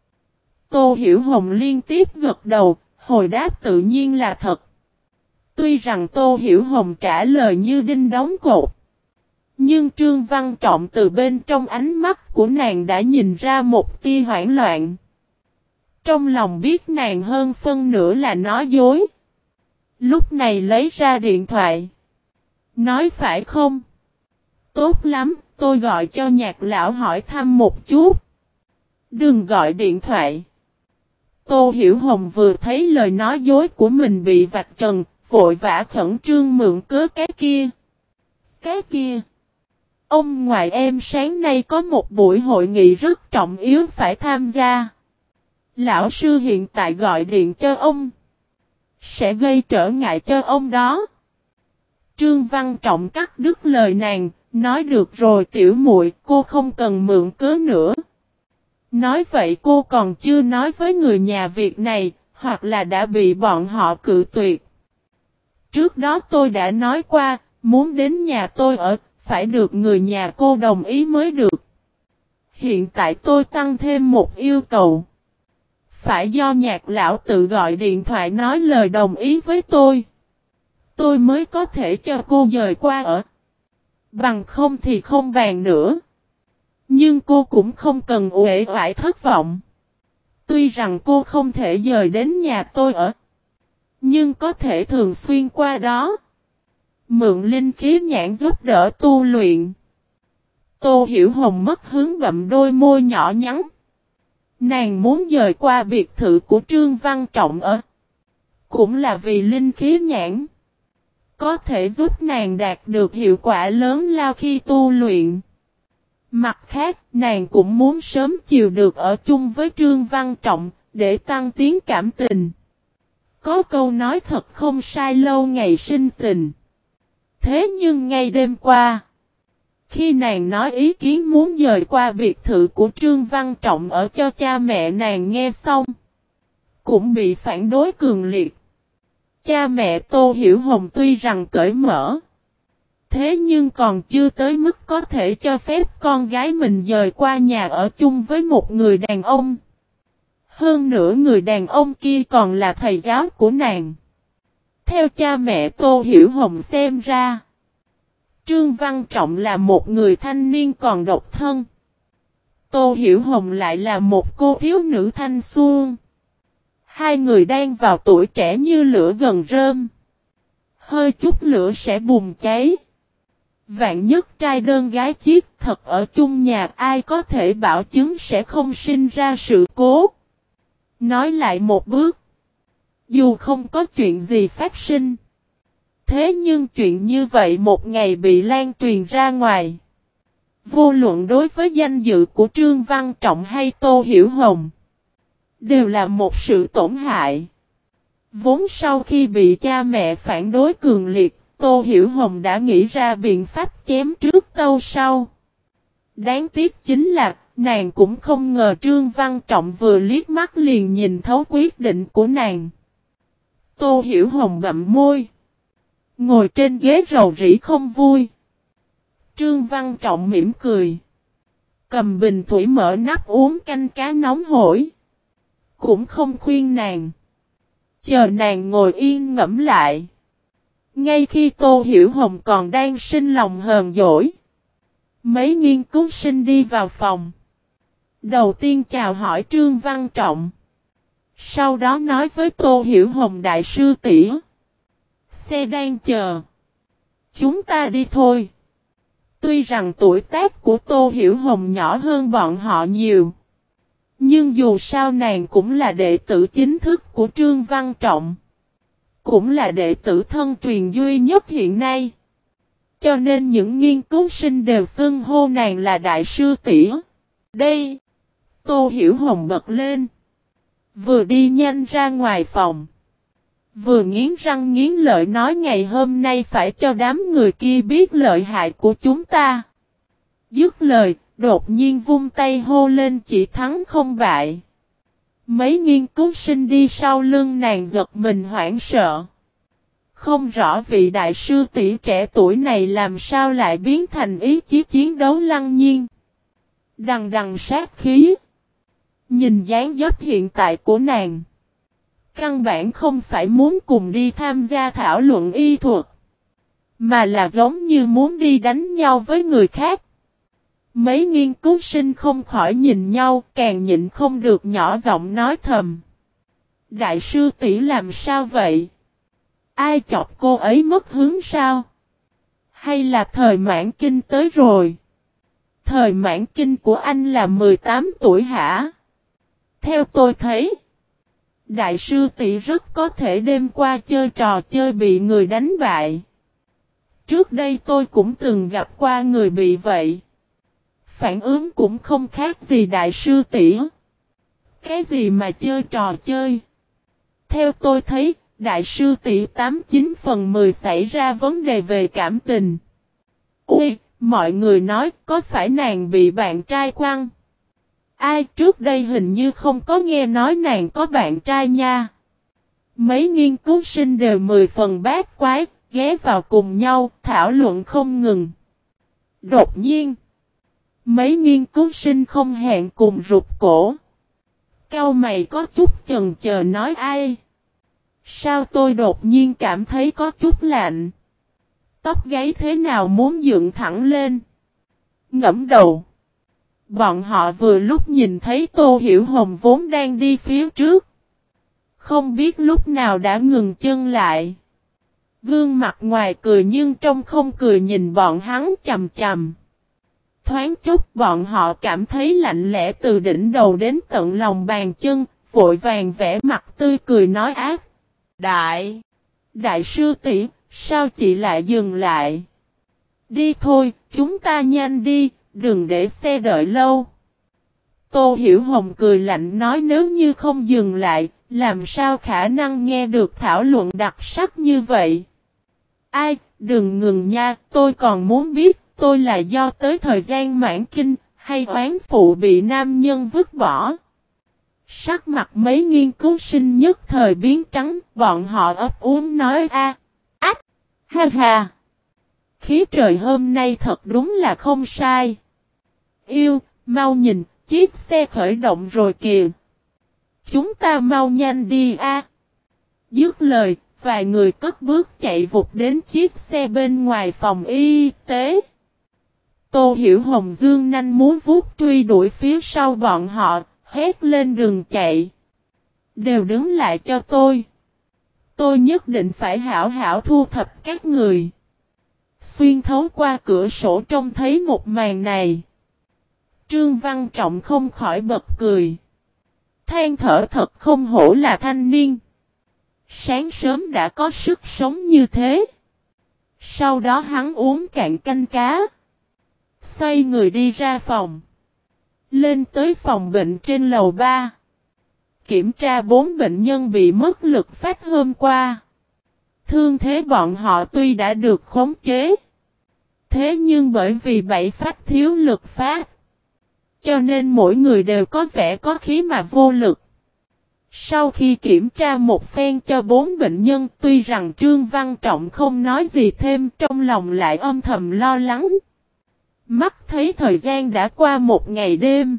Tô Hiểu Hồng liên tiếp gật đầu, hồi đáp tự nhiên là thật. Tuy rằng Tô Hiểu Hồng trả lời như đinh đóng cột. Nhưng Trương Văn Trọng từ bên trong ánh mắt của nàng đã nhìn ra một tia hoảng loạn. Trong lòng biết nàng hơn phân nửa là nói dối. Lúc này lấy ra điện thoại. Nói phải không? Tốt lắm, tôi gọi cho Nhạc lão hỏi thăm một chút. Đừng gọi điện thoại. Tô Hiểu Hồng vừa thấy lời nói dối của mình bị vạch trần, vội vã khẩn trương mượn cớ cái kia. Cái kia. Ông ngoại em sáng nay có một buổi hội nghị rất trọng yếu phải tham gia. Lão sư hiện tại gọi điện cho ông. Sẽ gây trở ngại cho ông đó. Trương Văn Trọng cắt đứt lời nàng, nói được rồi tiểu muội, cô không cần mượn cớ nữa. Nói vậy cô còn chưa nói với người nhà việc này, hoặc là đã bị bọn họ cự tuyệt. Trước đó tôi đã nói qua, muốn đến nhà tôi ở, phải được người nhà cô đồng ý mới được. Hiện tại tôi tăng thêm một yêu cầu. Phải do Nhạc lão tự gọi điện thoại nói lời đồng ý với tôi. Tôi mới có thể cho cô dời qua ở. Bằng không thì không bàn nữa. Nhưng cô cũng không cần uể oải thất vọng. Tuy rằng cô không thể dời đến nhà tôi ở. Nhưng có thể thường xuyên qua đó. Mượn linh khí nhãn giúp đỡ tu luyện. Tô Hiểu Hồng mất hướng bậm đôi môi nhỏ nhắn. Nàng muốn dời qua biệt thự của Trương Văn Trọng ở. Cũng là vì linh khí nhãn. Có thể giúp nàng đạt được hiệu quả lớn lao khi tu luyện. Mặt khác, nàng cũng muốn sớm chiều được ở chung với Trương Văn Trọng, để tăng tiến cảm tình. Có câu nói thật không sai lâu ngày sinh tình. Thế nhưng ngay đêm qua, khi nàng nói ý kiến muốn dời qua biệt thự của Trương Văn Trọng ở cho cha mẹ nàng nghe xong, cũng bị phản đối cường liệt. Cha mẹ Tô Hiểu Hồng tuy rằng cởi mở, thế nhưng còn chưa tới mức có thể cho phép con gái mình dời qua nhà ở chung với một người đàn ông. Hơn nữa người đàn ông kia còn là thầy giáo của nàng. Theo cha mẹ Tô Hiểu Hồng xem ra, Trương Văn Trọng là một người thanh niên còn độc thân. Tô Hiểu Hồng lại là một cô thiếu nữ thanh xuân. Hai người đang vào tuổi trẻ như lửa gần rơm. Hơi chút lửa sẽ bùng cháy. Vạn nhất trai đơn gái chiếc thật ở chung nhà ai có thể bảo chứng sẽ không sinh ra sự cố. Nói lại một bước. Dù không có chuyện gì phát sinh. Thế nhưng chuyện như vậy một ngày bị lan truyền ra ngoài. Vô luận đối với danh dự của Trương Văn Trọng hay Tô Hiểu Hồng. Đều là một sự tổn hại. Vốn sau khi bị cha mẹ phản đối cường liệt, Tô Hiểu Hồng đã nghĩ ra biện pháp chém trước tâu sau. Đáng tiếc chính là, nàng cũng không ngờ Trương Văn Trọng vừa liếc mắt liền nhìn thấu quyết định của nàng. Tô Hiểu Hồng bặm môi. Ngồi trên ghế rầu rĩ không vui. Trương Văn Trọng mỉm cười. Cầm bình thủy mở nắp uống canh cá nóng hổi. Cũng không khuyên nàng. Chờ nàng ngồi yên ngẫm lại. Ngay khi Tô Hiểu Hồng còn đang sinh lòng hờn dỗi. Mấy nghiên cứu sinh đi vào phòng. Đầu tiên chào hỏi Trương Văn Trọng. Sau đó nói với Tô Hiểu Hồng đại sư tỷ. Xe đang chờ. Chúng ta đi thôi. Tuy rằng tuổi tác của Tô Hiểu Hồng nhỏ hơn bọn họ nhiều. Nhưng dù sao nàng cũng là đệ tử chính thức của Trương Văn Trọng. Cũng là đệ tử thân truyền duy nhất hiện nay. Cho nên những nghiên cứu sinh đều xưng hô nàng là đại sư tỷ. Đây. Tô Hiểu Hồng bật lên. Vừa đi nhanh ra ngoài phòng. Vừa nghiến răng nghiến lợi nói ngày hôm nay phải cho đám người kia biết lợi hại của chúng ta. Dứt lời, đột nhiên vung tay hô lên chỉ thắng không bại. Mấy nghiên cứu sinh đi sau lưng nàng giật mình hoảng sợ. Không rõ vị đại sư tỷ trẻ tuổi này làm sao lại biến thành ý chí chiến đấu lăng nhiên. Đằng đằng sát khí. Nhìn dáng dấp hiện tại của nàng. Căn bản không phải muốn cùng đi tham gia thảo luận y thuật. Mà là giống như muốn đi đánh nhau với người khác. Mấy nghiên cứu sinh không khỏi nhìn nhau, càng nhịn không được nhỏ giọng nói thầm. Đại sư tỷ làm sao vậy? Ai chọc cô ấy mất hướng sao? Hay là thời mãn kinh tới rồi? Thời mãn kinh của anh là mười tám tuổi hả? Theo tôi thấy, đại sư tỷ rất có thể đêm qua chơi trò chơi bị người đánh bại. Trước đây tôi cũng từng gặp qua người bị vậy. Phản ứng cũng không khác gì đại sư tỷ. Cái gì mà chơi trò chơi? Theo tôi thấy, đại sư tỷ tám chín phần mười xảy ra vấn đề về cảm tình. Ui, mọi người nói có phải nàng bị bạn trai quăng? Ai trước đây hình như không có nghe nói nàng có bạn trai nha. Mấy nghiên cứu sinh đều mười phần bát quái, ghé vào cùng nhau, thảo luận không ngừng. Đột nhiên, mấy nghiên cứu sinh không hẹn cùng rụt cổ. Cau mày có chút chần chờ nói ai? Sao tôi đột nhiên cảm thấy có chút lạnh? Tóc gáy thế nào muốn dựng thẳng lên? Ngẫm đầu. Bọn họ vừa lúc nhìn thấy Tô Hiểu Hồng vốn đang đi phía trước. Không biết lúc nào đã ngừng chân lại. Gương mặt ngoài cười nhưng trong không cười nhìn bọn hắn chầm chầm. Thoáng chút bọn họ cảm thấy lạnh lẽ từ đỉnh đầu đến tận lòng bàn chân, vội vàng vẽ mặt tươi cười nói ác. Đại, đại sư tỷ, sao chị lại dừng lại? Đi thôi, chúng ta nhanh đi, đừng để xe đợi lâu. Tô Hiểu Hồng cười lạnh nói nếu như không dừng lại, làm sao khả năng nghe được thảo luận đặc sắc như vậy? Ai, đừng ngừng nha, tôi còn muốn biết, tôi là do tới thời gian mãn kinh, hay oán phụ bị nam nhân vứt bỏ? Sắc mặt mấy nghiên cứu sinh nhất thời biến trắng, bọn họ ấp úng nói a, ách, ha ha. Khí trời hôm nay thật đúng là không sai. Yêu, mau nhìn, chiếc xe khởi động rồi kìa. Chúng ta mau nhanh đi a. Dứt lời, vài người cất bước chạy vụt đến chiếc xe bên ngoài phòng y tế. Tô Hiểu Hồng dương nanh muốn vuốt truy đuổi phía sau bọn họ, hét lên đừng chạy. Đều đứng lại cho tôi. Tôi nhất định phải hảo hảo thu thập các người. Xuyên thấu qua cửa sổ trông thấy một màn này. Trương Văn Trọng không khỏi bật cười. Than thở thật không hổ là thanh niên. Sáng sớm đã có sức sống như thế. Sau đó hắn uống cạn canh cá. Xoay người đi ra phòng. Lên tới phòng bệnh trên lầu ba. Kiểm tra bốn bệnh nhân bị mất lực phát hôm qua. Thương thế bọn họ tuy đã được khống chế. Thế nhưng bởi vì bảy phát thiếu lực phát. Cho nên mỗi người đều có vẻ có khí mà vô lực. Sau khi kiểm tra một phen cho bốn bệnh nhân tuy rằng Trương Văn Trọng không nói gì thêm trong lòng lại âm thầm lo lắng. Mắt thấy thời gian đã qua một ngày đêm.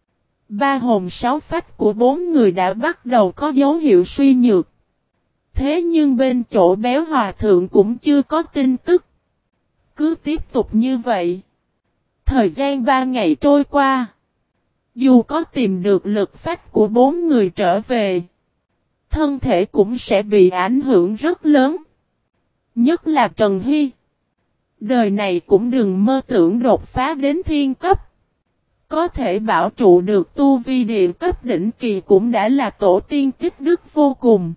Ba hồn sáu phách của bốn người đã bắt đầu có dấu hiệu suy nhược. Thế nhưng bên chỗ béo hòa thượng cũng chưa có tin tức. Cứ tiếp tục như vậy. Thời gian ba ngày trôi qua. Dù có tìm được lực phách của bốn người trở về. Thân thể cũng sẽ bị ảnh hưởng rất lớn. Nhất là Trần Hy. Đời này cũng đừng mơ tưởng đột phá đến thiên cấp. Có thể bảo trụ được tu vi địa cấp đỉnh kỳ cũng đã là tổ tiên tích đức vô cùng.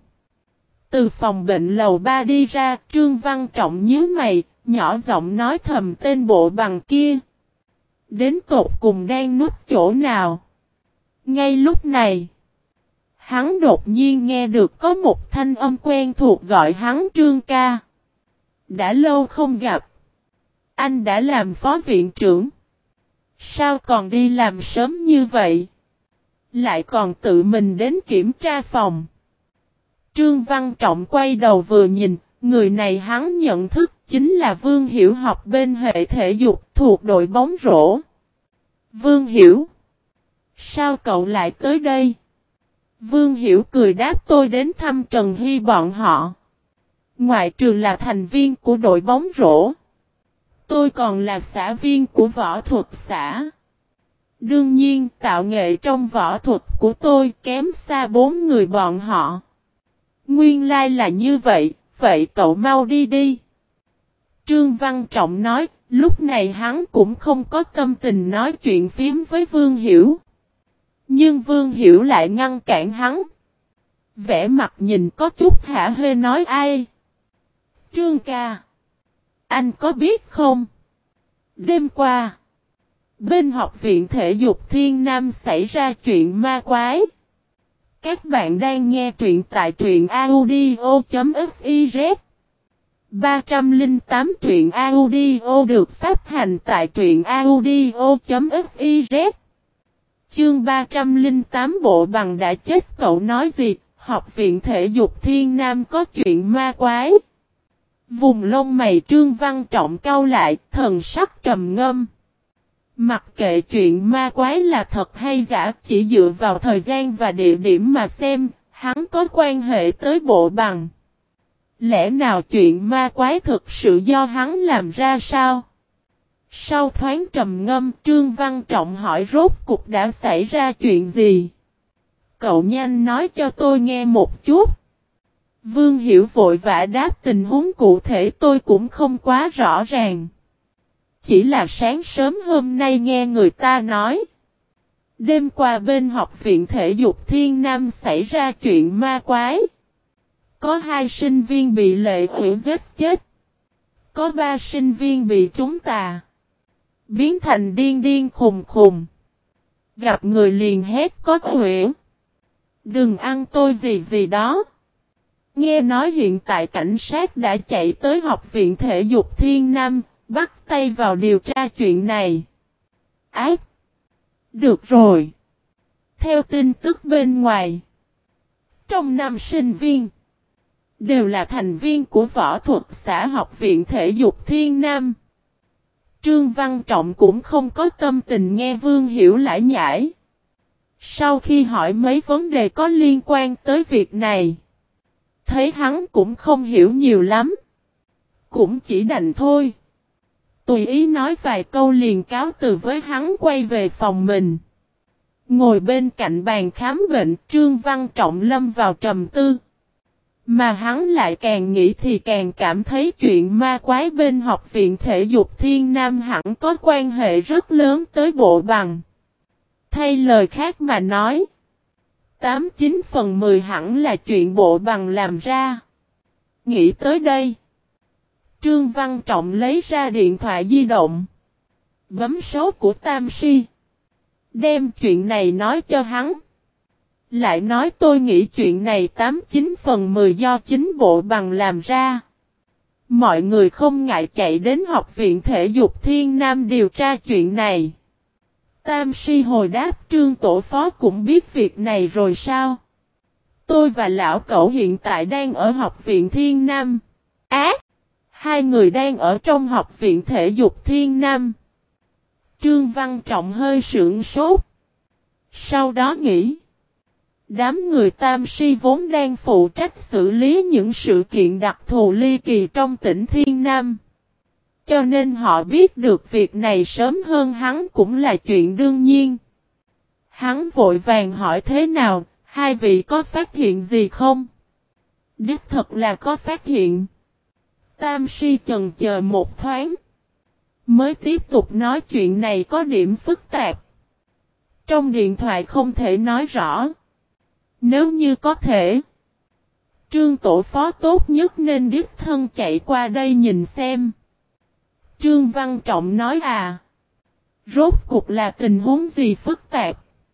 Từ phòng bệnh lầu ba đi ra, Trương Văn Trọng nhíu mày, nhỏ giọng nói thầm tên bộ bằng kia. Đến tột cùng đang núp chỗ nào? Ngay lúc này, hắn đột nhiên nghe được có một thanh âm quen thuộc gọi hắn Trương ca. Đã lâu không gặp. Anh đã làm phó viện trưởng. Sao còn đi làm sớm như vậy? Lại còn tự mình đến kiểm tra phòng. Trương Văn Trọng quay đầu vừa nhìn, người này hắn nhận thức chính là Vương Hiểu học bên hệ thể dục thuộc đội bóng rổ. Vương Hiểu. Sao cậu lại tới đây? Vương Hiểu cười đáp tôi đến thăm Trần Hy bọn họ. Ngoại trừ là thành viên của đội bóng rổ, tôi còn là xã viên của võ thuật xã. Đương nhiên tạo nghệ trong võ thuật của tôi kém xa bốn người bọn họ. Nguyên lai là như vậy, vậy cậu mau đi đi. Trương Văn Trọng nói, lúc này hắn cũng không có tâm tình nói chuyện phiếm với Vương Hiểu. Nhưng Vương Hiểu lại ngăn cản hắn. Vẻ mặt nhìn có chút hả hê nói ai. Trương ca. Anh có biết không? Đêm qua. Bên học viện thể dục Thiên Nam xảy ra chuyện ma quái. Các bạn đang nghe truyện tại truyện audio.fiz. ba không tám truyện audio được phát hành tại truyện audio.fiz. Chương ba không tám bộ bằng đã chết cậu nói gì, học viện thể dục Thiên Nam có chuyện ma quái. Vùng lông mày Trương Văn Trọng cau lại, thần sắc trầm ngâm. Mặc kệ chuyện ma quái là thật hay giả, chỉ dựa vào thời gian và địa điểm mà xem, hắn có quan hệ tới bộ bằng. Lẽ nào chuyện ma quái thực sự do hắn làm ra sao? Sau thoáng trầm ngâm, Trương Văn Trọng hỏi rốt cục đã xảy ra chuyện gì? Cậu nhanh nói cho tôi nghe một chút. Vương Hiểu vội vã đáp tình huống cụ thể tôi cũng không quá rõ ràng. Chỉ là sáng sớm hôm nay nghe người ta nói. Đêm qua bên học viện thể dục Thiên Nam xảy ra chuyện ma quái. Có hai sinh viên bị lệ quỷ giết chết. Có ba sinh viên bị trúng tà. Biến thành điên điên khùng khùng. Gặp người liền hét có quỷ. Đừng ăn tôi gì gì đó. Nghe nói hiện tại cảnh sát đã chạy tới học viện thể dục Thiên Nam, bắt tay vào điều tra chuyện này. Ác! Được rồi. Theo tin tức bên ngoài, trong năm sinh viên, đều là thành viên của võ thuật xã học viện thể dục Thiên Nam. Trương Văn Trọng cũng không có tâm tình nghe Vương Hiểu lải nhải. Sau khi hỏi mấy vấn đề có liên quan tới việc này, thấy hắn cũng không hiểu nhiều lắm. Cũng chỉ đành thôi. Tùy ý nói vài câu liền cáo từ với hắn quay về phòng mình. Ngồi bên cạnh bàn khám bệnh, Trương Văn Trọng lâm vào trầm tư. Mà hắn lại càng nghĩ thì càng cảm thấy chuyện ma quái bên học viện thể dục Thiên Nam hẳn có quan hệ rất lớn tới bộ bằng. Thay lời khác mà nói, tám chín phần mười hẳn là chuyện bộ bằng làm ra. Nghĩ tới đây, Trương Văn Trọng lấy ra điện thoại di động, bấm số của Tam Si, đem chuyện này nói cho hắn. Lại nói tôi nghĩ chuyện này tám chín phần mười do chính bộ bằng làm ra. Mọi người không ngại chạy đến học viện thể dục Thiên Nam điều tra chuyện này. Tam Si hồi đáp Trương tổ phó cũng biết việc này rồi sao? Tôi và lão cẩu hiện tại đang ở học viện Thiên Nam. Á! Hai người đang ở trong học viện thể dục Thiên Nam. Trương Văn Trọng hơi sượng sốt. Sau đó nghĩ. Đám người Tam Si vốn đang phụ trách xử lý những sự kiện đặc thù ly kỳ trong tỉnh Thiên Nam. Cho nên họ biết được việc này sớm hơn hắn cũng là chuyện đương nhiên. Hắn vội vàng hỏi thế nào, hai vị có phát hiện gì không? Đích thật là có phát hiện. Tam Si chần chờ một thoáng. Mới tiếp tục nói chuyện này có điểm phức tạp. Trong điện thoại không thể nói rõ. Nếu như có thể, Trương tổ phó tốt nhất nên đích thân chạy qua đây nhìn xem. Trương Văn Trọng nói à. Rốt cục là tình huống gì phức tạp?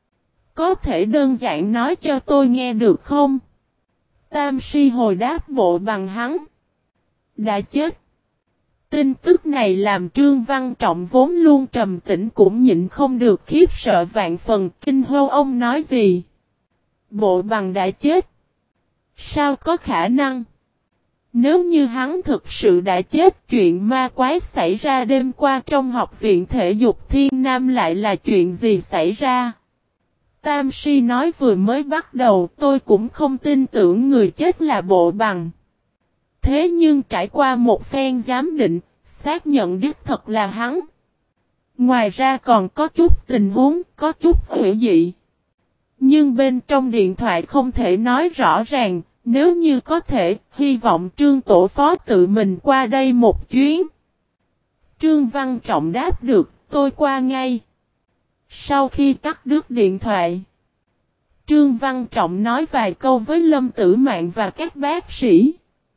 Có thể đơn giản nói cho tôi nghe được không? Tam Si hồi đáp bộ bằng hắn. Đã chết. Tin tức này làm Trương Văn Trọng vốn luôn trầm tĩnh cũng nhịn không được khiếp sợ vạn phần, kinh hô: ông nói gì? Bộ Bằng đã chết. Sao có khả năng? Nếu như hắn thực sự đã chết, chuyện ma quái xảy ra đêm qua trong học viện thể dục Thiên Nam lại là chuyện gì xảy ra? Tam Si nói: vừa mới bắt đầu tôi cũng không tin tưởng người chết là Bộ Bằng. Thế nhưng trải qua một phen giám định, xác nhận đích thật là hắn. Ngoài ra còn có chút tình huống, có chút hữu dị. Nhưng bên trong điện thoại không thể nói rõ ràng, nếu như có thể, hy vọng Trương tổ phó tự mình qua đây một chuyến. Trương Văn Trọng đáp được: tôi qua ngay. Sau khi cắt đứt điện thoại, Trương Văn Trọng nói vài câu với Lâm Tử Mạn và các bác sĩ.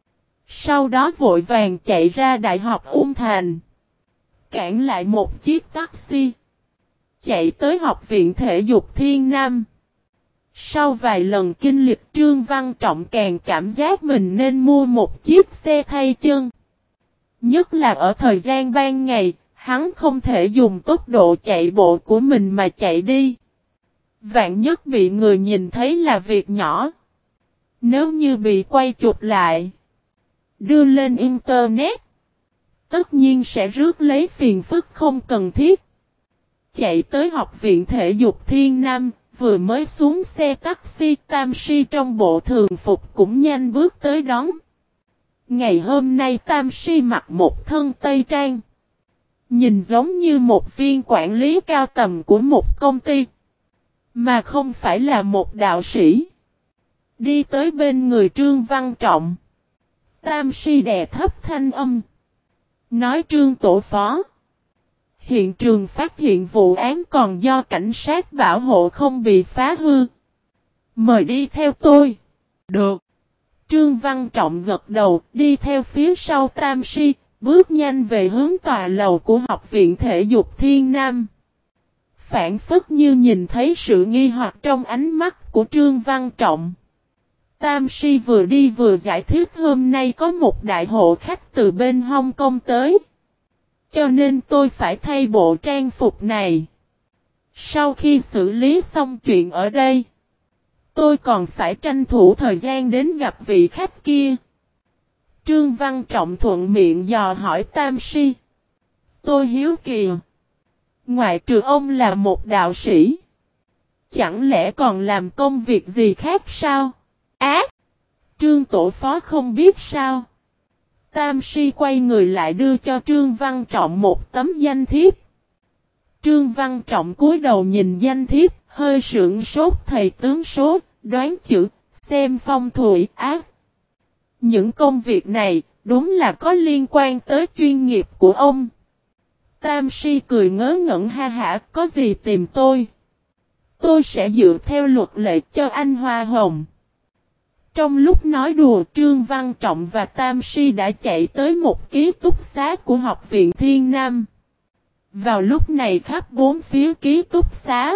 Sau đó vội vàng chạy ra Đại học Ung Thành, cản lại một chiếc taxi, chạy tới học viện thể dục Thiên Nam. Sau vài lần kinh lịch, Trương Văn Trọng càng cảm giác mình nên mua một chiếc xe thay chân. Nhất là ở thời gian ban ngày, hắn không thể dùng tốc độ chạy bộ của mình mà chạy đi. Vạn nhất bị người nhìn thấy là việc nhỏ. Nếu như bị quay chụp lại, đưa lên Internet, tất nhiên sẽ rước lấy phiền phức không cần thiết. Chạy tới học viện thể dục Thiên Nam, vừa mới xuống xe taxi, Tam Si trong bộ thường phục cũng nhanh bước tới đón. Ngày hôm nay Tam Si mặc một thân tây trang, nhìn giống như một viên quản lý cao tầm của một công ty, mà không phải là một đạo sĩ. Đi tới bên người Trương Văn Trọng, Tam Si đè thấp thanh âm, nói: Trương tổ phó, hiện trường phát hiện vụ án còn do cảnh sát bảo hộ không bị phá hư. Mời đi theo tôi. Được. Trương Văn Trọng gật đầu, đi theo phía sau Tam Si, bước nhanh về hướng tòa lầu của học viện thể dục Thiên Nam. Phản phất như nhìn thấy sự nghi hoặc trong ánh mắt của Trương Văn Trọng, Tam Si vừa đi vừa giải thích: hôm nay có một đại hộ khách từ bên Hong Kong tới, cho nên tôi phải thay bộ trang phục này. Sau khi xử lý xong chuyện ở đây, tôi còn phải tranh thủ thời gian đến gặp vị khách kia. Trương Văn Trọng thuận miệng dò hỏi Tam Si: tôi hiếu kỳ, ngoại trừ ông là một đạo sĩ, chẳng lẽ còn làm công việc gì khác sao? Ác! Trương tổ phó không biết sao? Tam Si quay người lại đưa cho Trương Văn Trọng một tấm danh thiếp. Trương Văn Trọng cúi đầu nhìn danh thiếp, hơi sững sốt: thầy tướng số, đoán chữ, xem phong thủy, ác. Những công việc này, đúng là có liên quan tới chuyên nghiệp của ông. Tam Si cười ngớ ngẩn: ha hả, có gì tìm tôi? Tôi sẽ dựa theo luật lệ cho anh hoa hồng. Trong lúc nói đùa, Trương Văn Trọng và Tam Si đã chạy tới một ký túc xá của học viện Thiên Nam. Vào lúc này khắp bốn phía ký túc xá,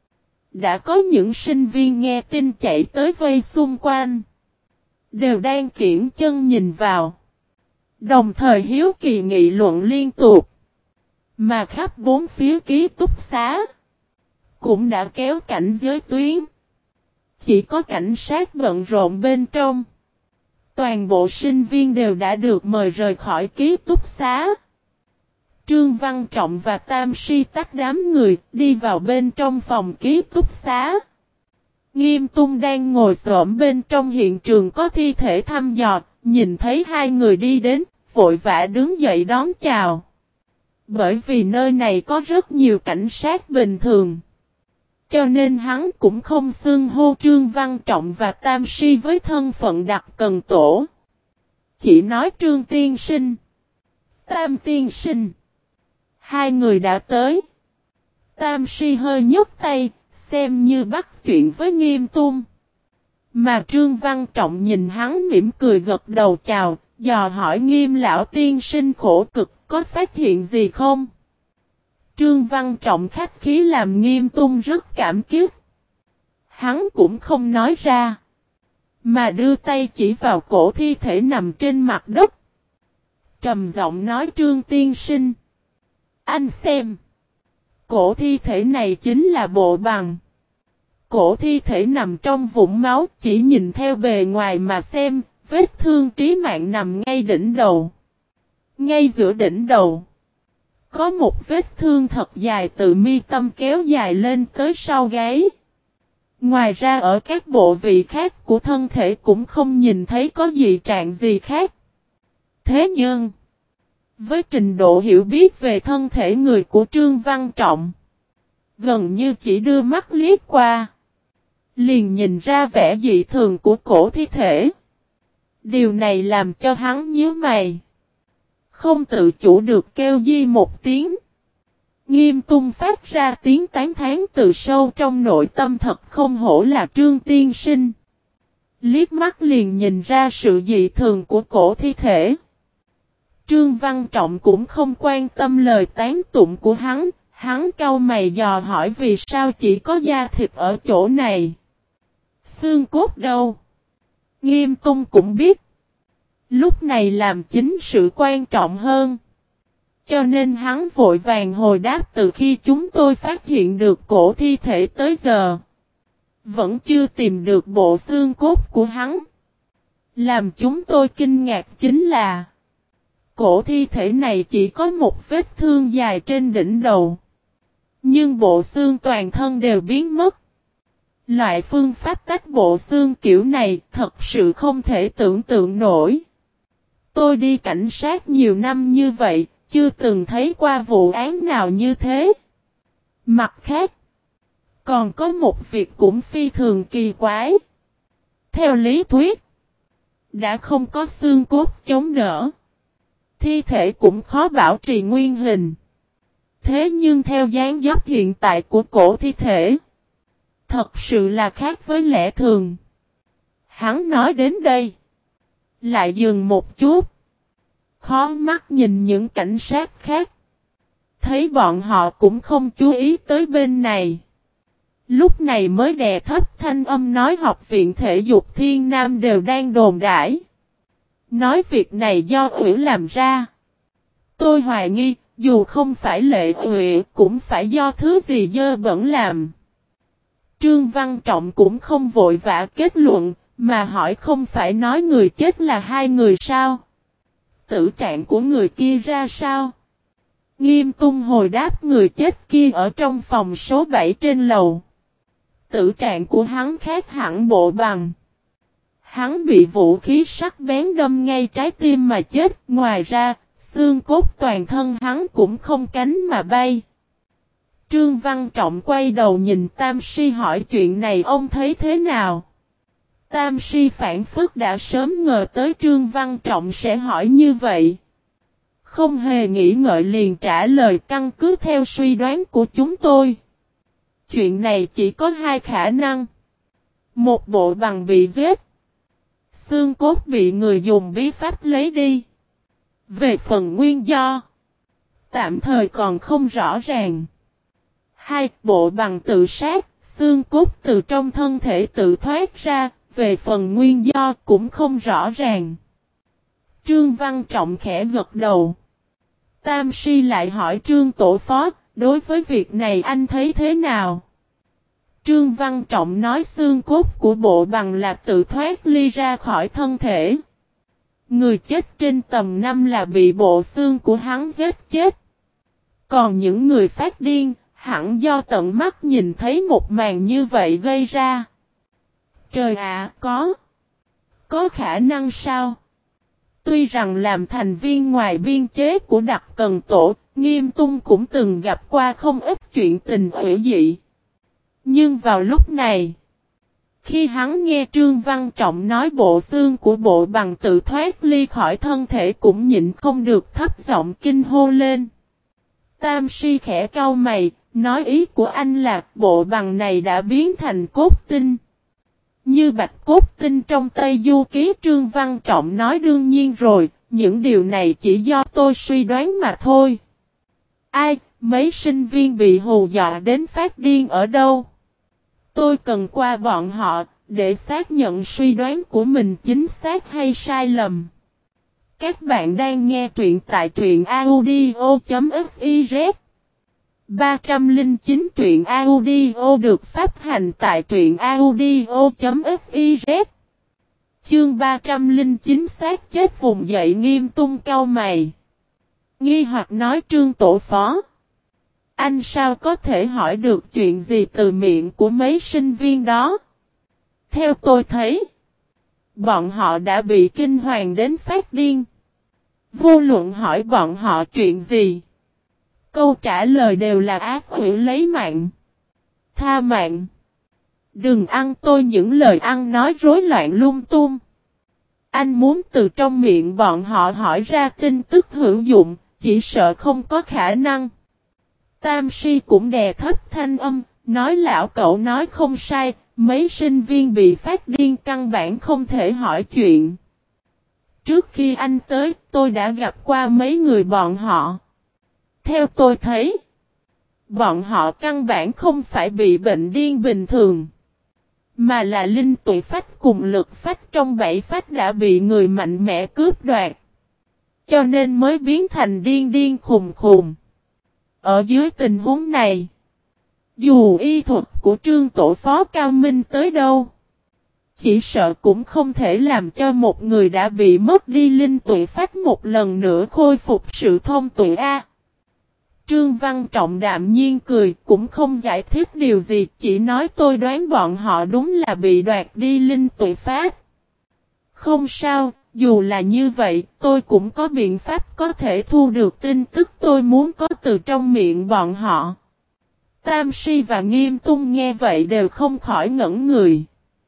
đã có những sinh viên nghe tin chạy tới vây xung quanh, đều đang kiễng chân nhìn vào, đồng thời hiếu kỳ nghị luận liên tục. Mà khắp bốn phía ký túc xá cũng đã kéo cảnh giới tuyến, chỉ có cảnh sát bận rộn bên trong. Toàn bộ sinh viên đều đã được mời rời khỏi ký túc xá. Trương Văn Trọng và Tam Si tách đám người, đi vào bên trong phòng ký túc xá. Nghiêm Tung đang ngồi xổm bên trong hiện trường có thi thể thăm dò, nhìn thấy hai người đi đến, vội vã đứng dậy đón chào. Bởi vì nơi này có rất nhiều cảnh sát bình thường, cho nên hắn cũng không xưng hô Trương Văn Trọng và Tam Si với thân phận đặc cần tổ. Chỉ nói Trương tiên sinh, Tam tiên sinh. Hai người đã tới. Tam Si hơi nhấc tay, xem như bắt chuyện với Nghiêm Tung. Mà Trương Văn Trọng nhìn hắn mỉm cười gật đầu chào, dò hỏi: Nghiêm lão tiên sinh khổ cực, có phát hiện gì không? Trương Văn Trọng khách khí làm Nghiêm Tung rất cảm kích. Hắn cũng không nói ra, mà đưa tay chỉ vào cổ thi thể nằm trên mặt đất. Trầm giọng nói Trương tiên sinh. Anh xem. Cổ thi thể này chính là Bộ Bằng. Cổ thi thể nằm trong vũng máu, chỉ nhìn theo bề ngoài mà xem, vết thương trí mạng nằm ngay đỉnh đầu. Ngay giữa đỉnh đầu. Có một vết thương thật dài từ mi tâm kéo dài lên tới sau gáy. Ngoài ra ở các bộ vị khác của thân thể cũng không nhìn thấy có dị trạng gì khác. Thế nhưng, với trình độ hiểu biết về thân thể người của Trương Văn Trọng, gần như chỉ đưa mắt liếc qua, liền nhìn ra vẻ dị thường của cổ thi thể. Điều này làm cho hắn nhíu mày. Không tự chủ được kêu di một tiếng. Nghiêm Tung phát ra tiếng tán thán từ sâu trong nội tâm, thật không hổ là Trương tiên sinh. Liếc mắt liền nhìn ra sự dị thường của cổ thi thể. Trương Văn Trọng cũng không quan tâm lời tán tụng của hắn, hắn cau mày dò hỏi vì sao chỉ có da thịt ở chỗ này. Xương cốt đâu? Nghiêm Tung cũng biết. Lúc này làm chính sự quan trọng hơn. Cho nên hắn vội vàng hồi đáp từ khi chúng tôi phát hiện được cổ thi thể tới giờ. Vẫn chưa tìm được bộ xương cốt của hắn. Làm chúng tôi kinh ngạc chính là cổ thi thể này chỉ có một vết thương dài trên đỉnh đầu. Nhưng bộ xương toàn thân đều biến mất. Loại phương pháp tách bộ xương kiểu này thật sự không thể tưởng tượng nổi. Tôi đi cảnh sát nhiều năm như vậy, chưa từng thấy qua vụ án nào như thế. Mặt khác, còn có một việc cũng phi thường kỳ quái. Theo lý thuyết, đã không có xương cốt chống đỡ, thi thể cũng khó bảo trì nguyên hình. Thế nhưng theo dáng dấp hiện tại của cổ thi thể, thật sự là khác với lẽ thường. Hắn nói đến đây, lại dừng một chút. Khó mắt nhìn những cảnh sát khác. Thấy bọn họ cũng không chú ý tới bên này. Lúc này mới đè thấp thanh âm nói học viện thể dục Thiên Nam đều đang đồn đãi. Nói việc này do Ủy làm ra. Tôi hoài nghi, dù không phải Lệ Ủy cũng phải do thứ gì dơ bẩn làm. Trương Văn Trọng cũng không vội vã kết luận, mà hỏi không phải nói người chết là hai người sao? Tử trạng của người kia ra sao? Nghiêm Tung hồi đáp người chết kia ở trong phòng số bảy trên lầu. Tử trạng của hắn khác hẳn Bộ Bằng. Hắn bị vũ khí sắc bén đâm ngay trái tim mà chết. Ngoài ra, xương cốt toàn thân hắn cũng không cánh mà bay. Trương Văn Trọng quay đầu nhìn Tam Si hỏi chuyện này ông thấy thế nào? Tam Si phản phất đã sớm ngờ tới Trương Văn Trọng sẽ hỏi như vậy. Không hề nghĩ ngợi liền trả lời căn cứ theo suy đoán của chúng tôi. Chuyện này chỉ có hai khả năng. Một Bộ Bằng bị giết. Xương cốt bị người dùng bí pháp lấy đi. Về phần nguyên do, tạm thời còn không rõ ràng. Hai Bộ Bằng tự sát, xương cốt từ trong thân thể tự thoát ra. Về phần nguyên do cũng không rõ ràng. Trương Văn Trọng khẽ gật đầu. Tam Si lại hỏi Trương Tổ Phó, đối với việc này anh thấy thế nào? Trương Văn Trọng nói xương cốt của Bộ Bằng là tự thoát ly ra khỏi thân thể. Người chết trên tầng năm là bị bộ xương của hắn giết chết. Còn những người phát điên, hẳn do tận mắt nhìn thấy một màn như vậy gây ra. Trời ạ, có. Có khả năng sao? Tuy rằng làm thành viên ngoài biên chế của đặc cần tổ, Nghiêm Tung cũng từng gặp qua không ít chuyện tình hủy dị. Nhưng vào lúc này, khi hắn nghe Trương Văn Trọng nói bộ xương của Bộ Bằng tự thoát ly khỏi thân thể cũng nhịn không được thấp giọng kinh hô lên. Tam Si khẽ cau mày, nói ý của anh là Bộ Bằng này đã biến thành cốt tinh. Như bạch cốt tinh trong Tây Du Ký. Trương Văn Trọng nói đương nhiên rồi, những điều này chỉ do tôi suy đoán mà thôi. Ai, mấy sinh viên bị hù dọa đến phát điên ở đâu? Tôi cần qua bọn họ, để xác nhận suy đoán của mình chính xác hay sai lầm. Các bạn đang nghe truyện tại truyện audio.fiz. ba trăm lẻ chín truyện audio được phát hành tại truyện audio.fiz. Chương ba trăm lẻ chín xác chết vùng dậy Nghiêm Tung cau mày. Nghi hoặc nói Trương tổ phó. Anh sao có thể hỏi được chuyện gì từ miệng của mấy sinh viên đó? Theo tôi thấy, bọn họ đã bị kinh hoàng đến phát điên. Vô luận hỏi bọn họ chuyện gì, câu trả lời đều là ác quỷ lấy mạng, tha mạng. Đừng ăn tôi những lời ăn nói rối loạn lung tung. Anh muốn từ trong miệng bọn họ hỏi ra tin tức hữu dụng, chỉ sợ không có khả năng. Tam Si cũng đè thấp thanh âm, nói lão cậu nói không sai, mấy sinh viên bị phát điên căn bản không thể hỏi chuyện. Trước khi anh tới, tôi đã gặp qua mấy người bọn họ. Theo tôi thấy, bọn họ căn bản không phải bị bệnh điên bình thường, mà là linh tụy phách cùng lực phách trong bảy phách đã bị người mạnh mẽ cướp đoạt. Cho nên mới biến thành điên điên khùng khùng. Ở dưới tình huống này, dù y thuật của Trương tổ phó cao minh tới đâu, chỉ sợ cũng không thể làm cho một người đã bị mất đi linh tụy phách một lần nữa khôi phục sự thông tuệ a. Trương Văn Trọng đạm nhiên cười, cũng không giải thích điều gì, chỉ nói tôi đoán bọn họ đúng là bị đoạt đi linh tụy phách. Không sao, dù là như vậy, tôi cũng có biện pháp có thể thu được tin tức tôi muốn có từ trong miệng bọn họ. Tam Si và Nghiêm Tung nghe vậy đều không khỏi ngẩn người.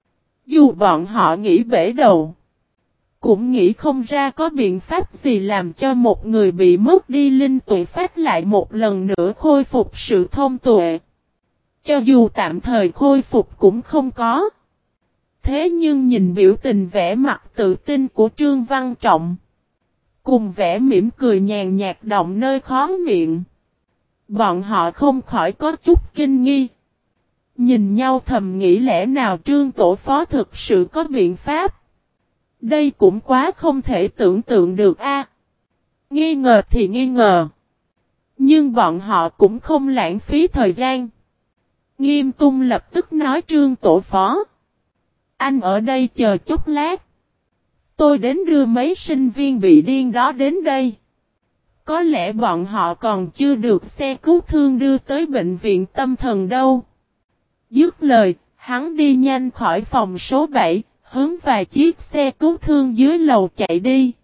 Dù bọn họ nghĩ bể đầu, cũng nghĩ không ra có biện pháp gì làm cho một người bị mất đi linh tuệ phách lại một lần nữa khôi phục sự thông tuệ. Cho dù tạm thời khôi phục cũng không có. Thế nhưng nhìn biểu tình vẻ mặt tự tin của Trương Văn Trọng, cùng vẻ mỉm cười nhàn nhạt động nơi khó miệng, bọn họ không khỏi có chút kinh nghi. Nhìn nhau thầm nghĩ lẽ nào Trương tổ phó thực sự có biện pháp. Đây cũng quá không thể tưởng tượng được a. Nghi ngờ thì nghi ngờ, nhưng bọn họ cũng không lãng phí thời gian. Nghiêm Tung lập tức nói Trương tổ phó, anh ở đây chờ chút lát. Tôi đến đưa mấy sinh viên bị điên đó đến đây. Có lẽ bọn họ còn chưa được xe cứu thương đưa tới bệnh viện tâm thần đâu. Dứt lời, hắn đi nhanh khỏi phòng số bảy, hướng vài chiếc xe cứu thương dưới lầu chạy đi.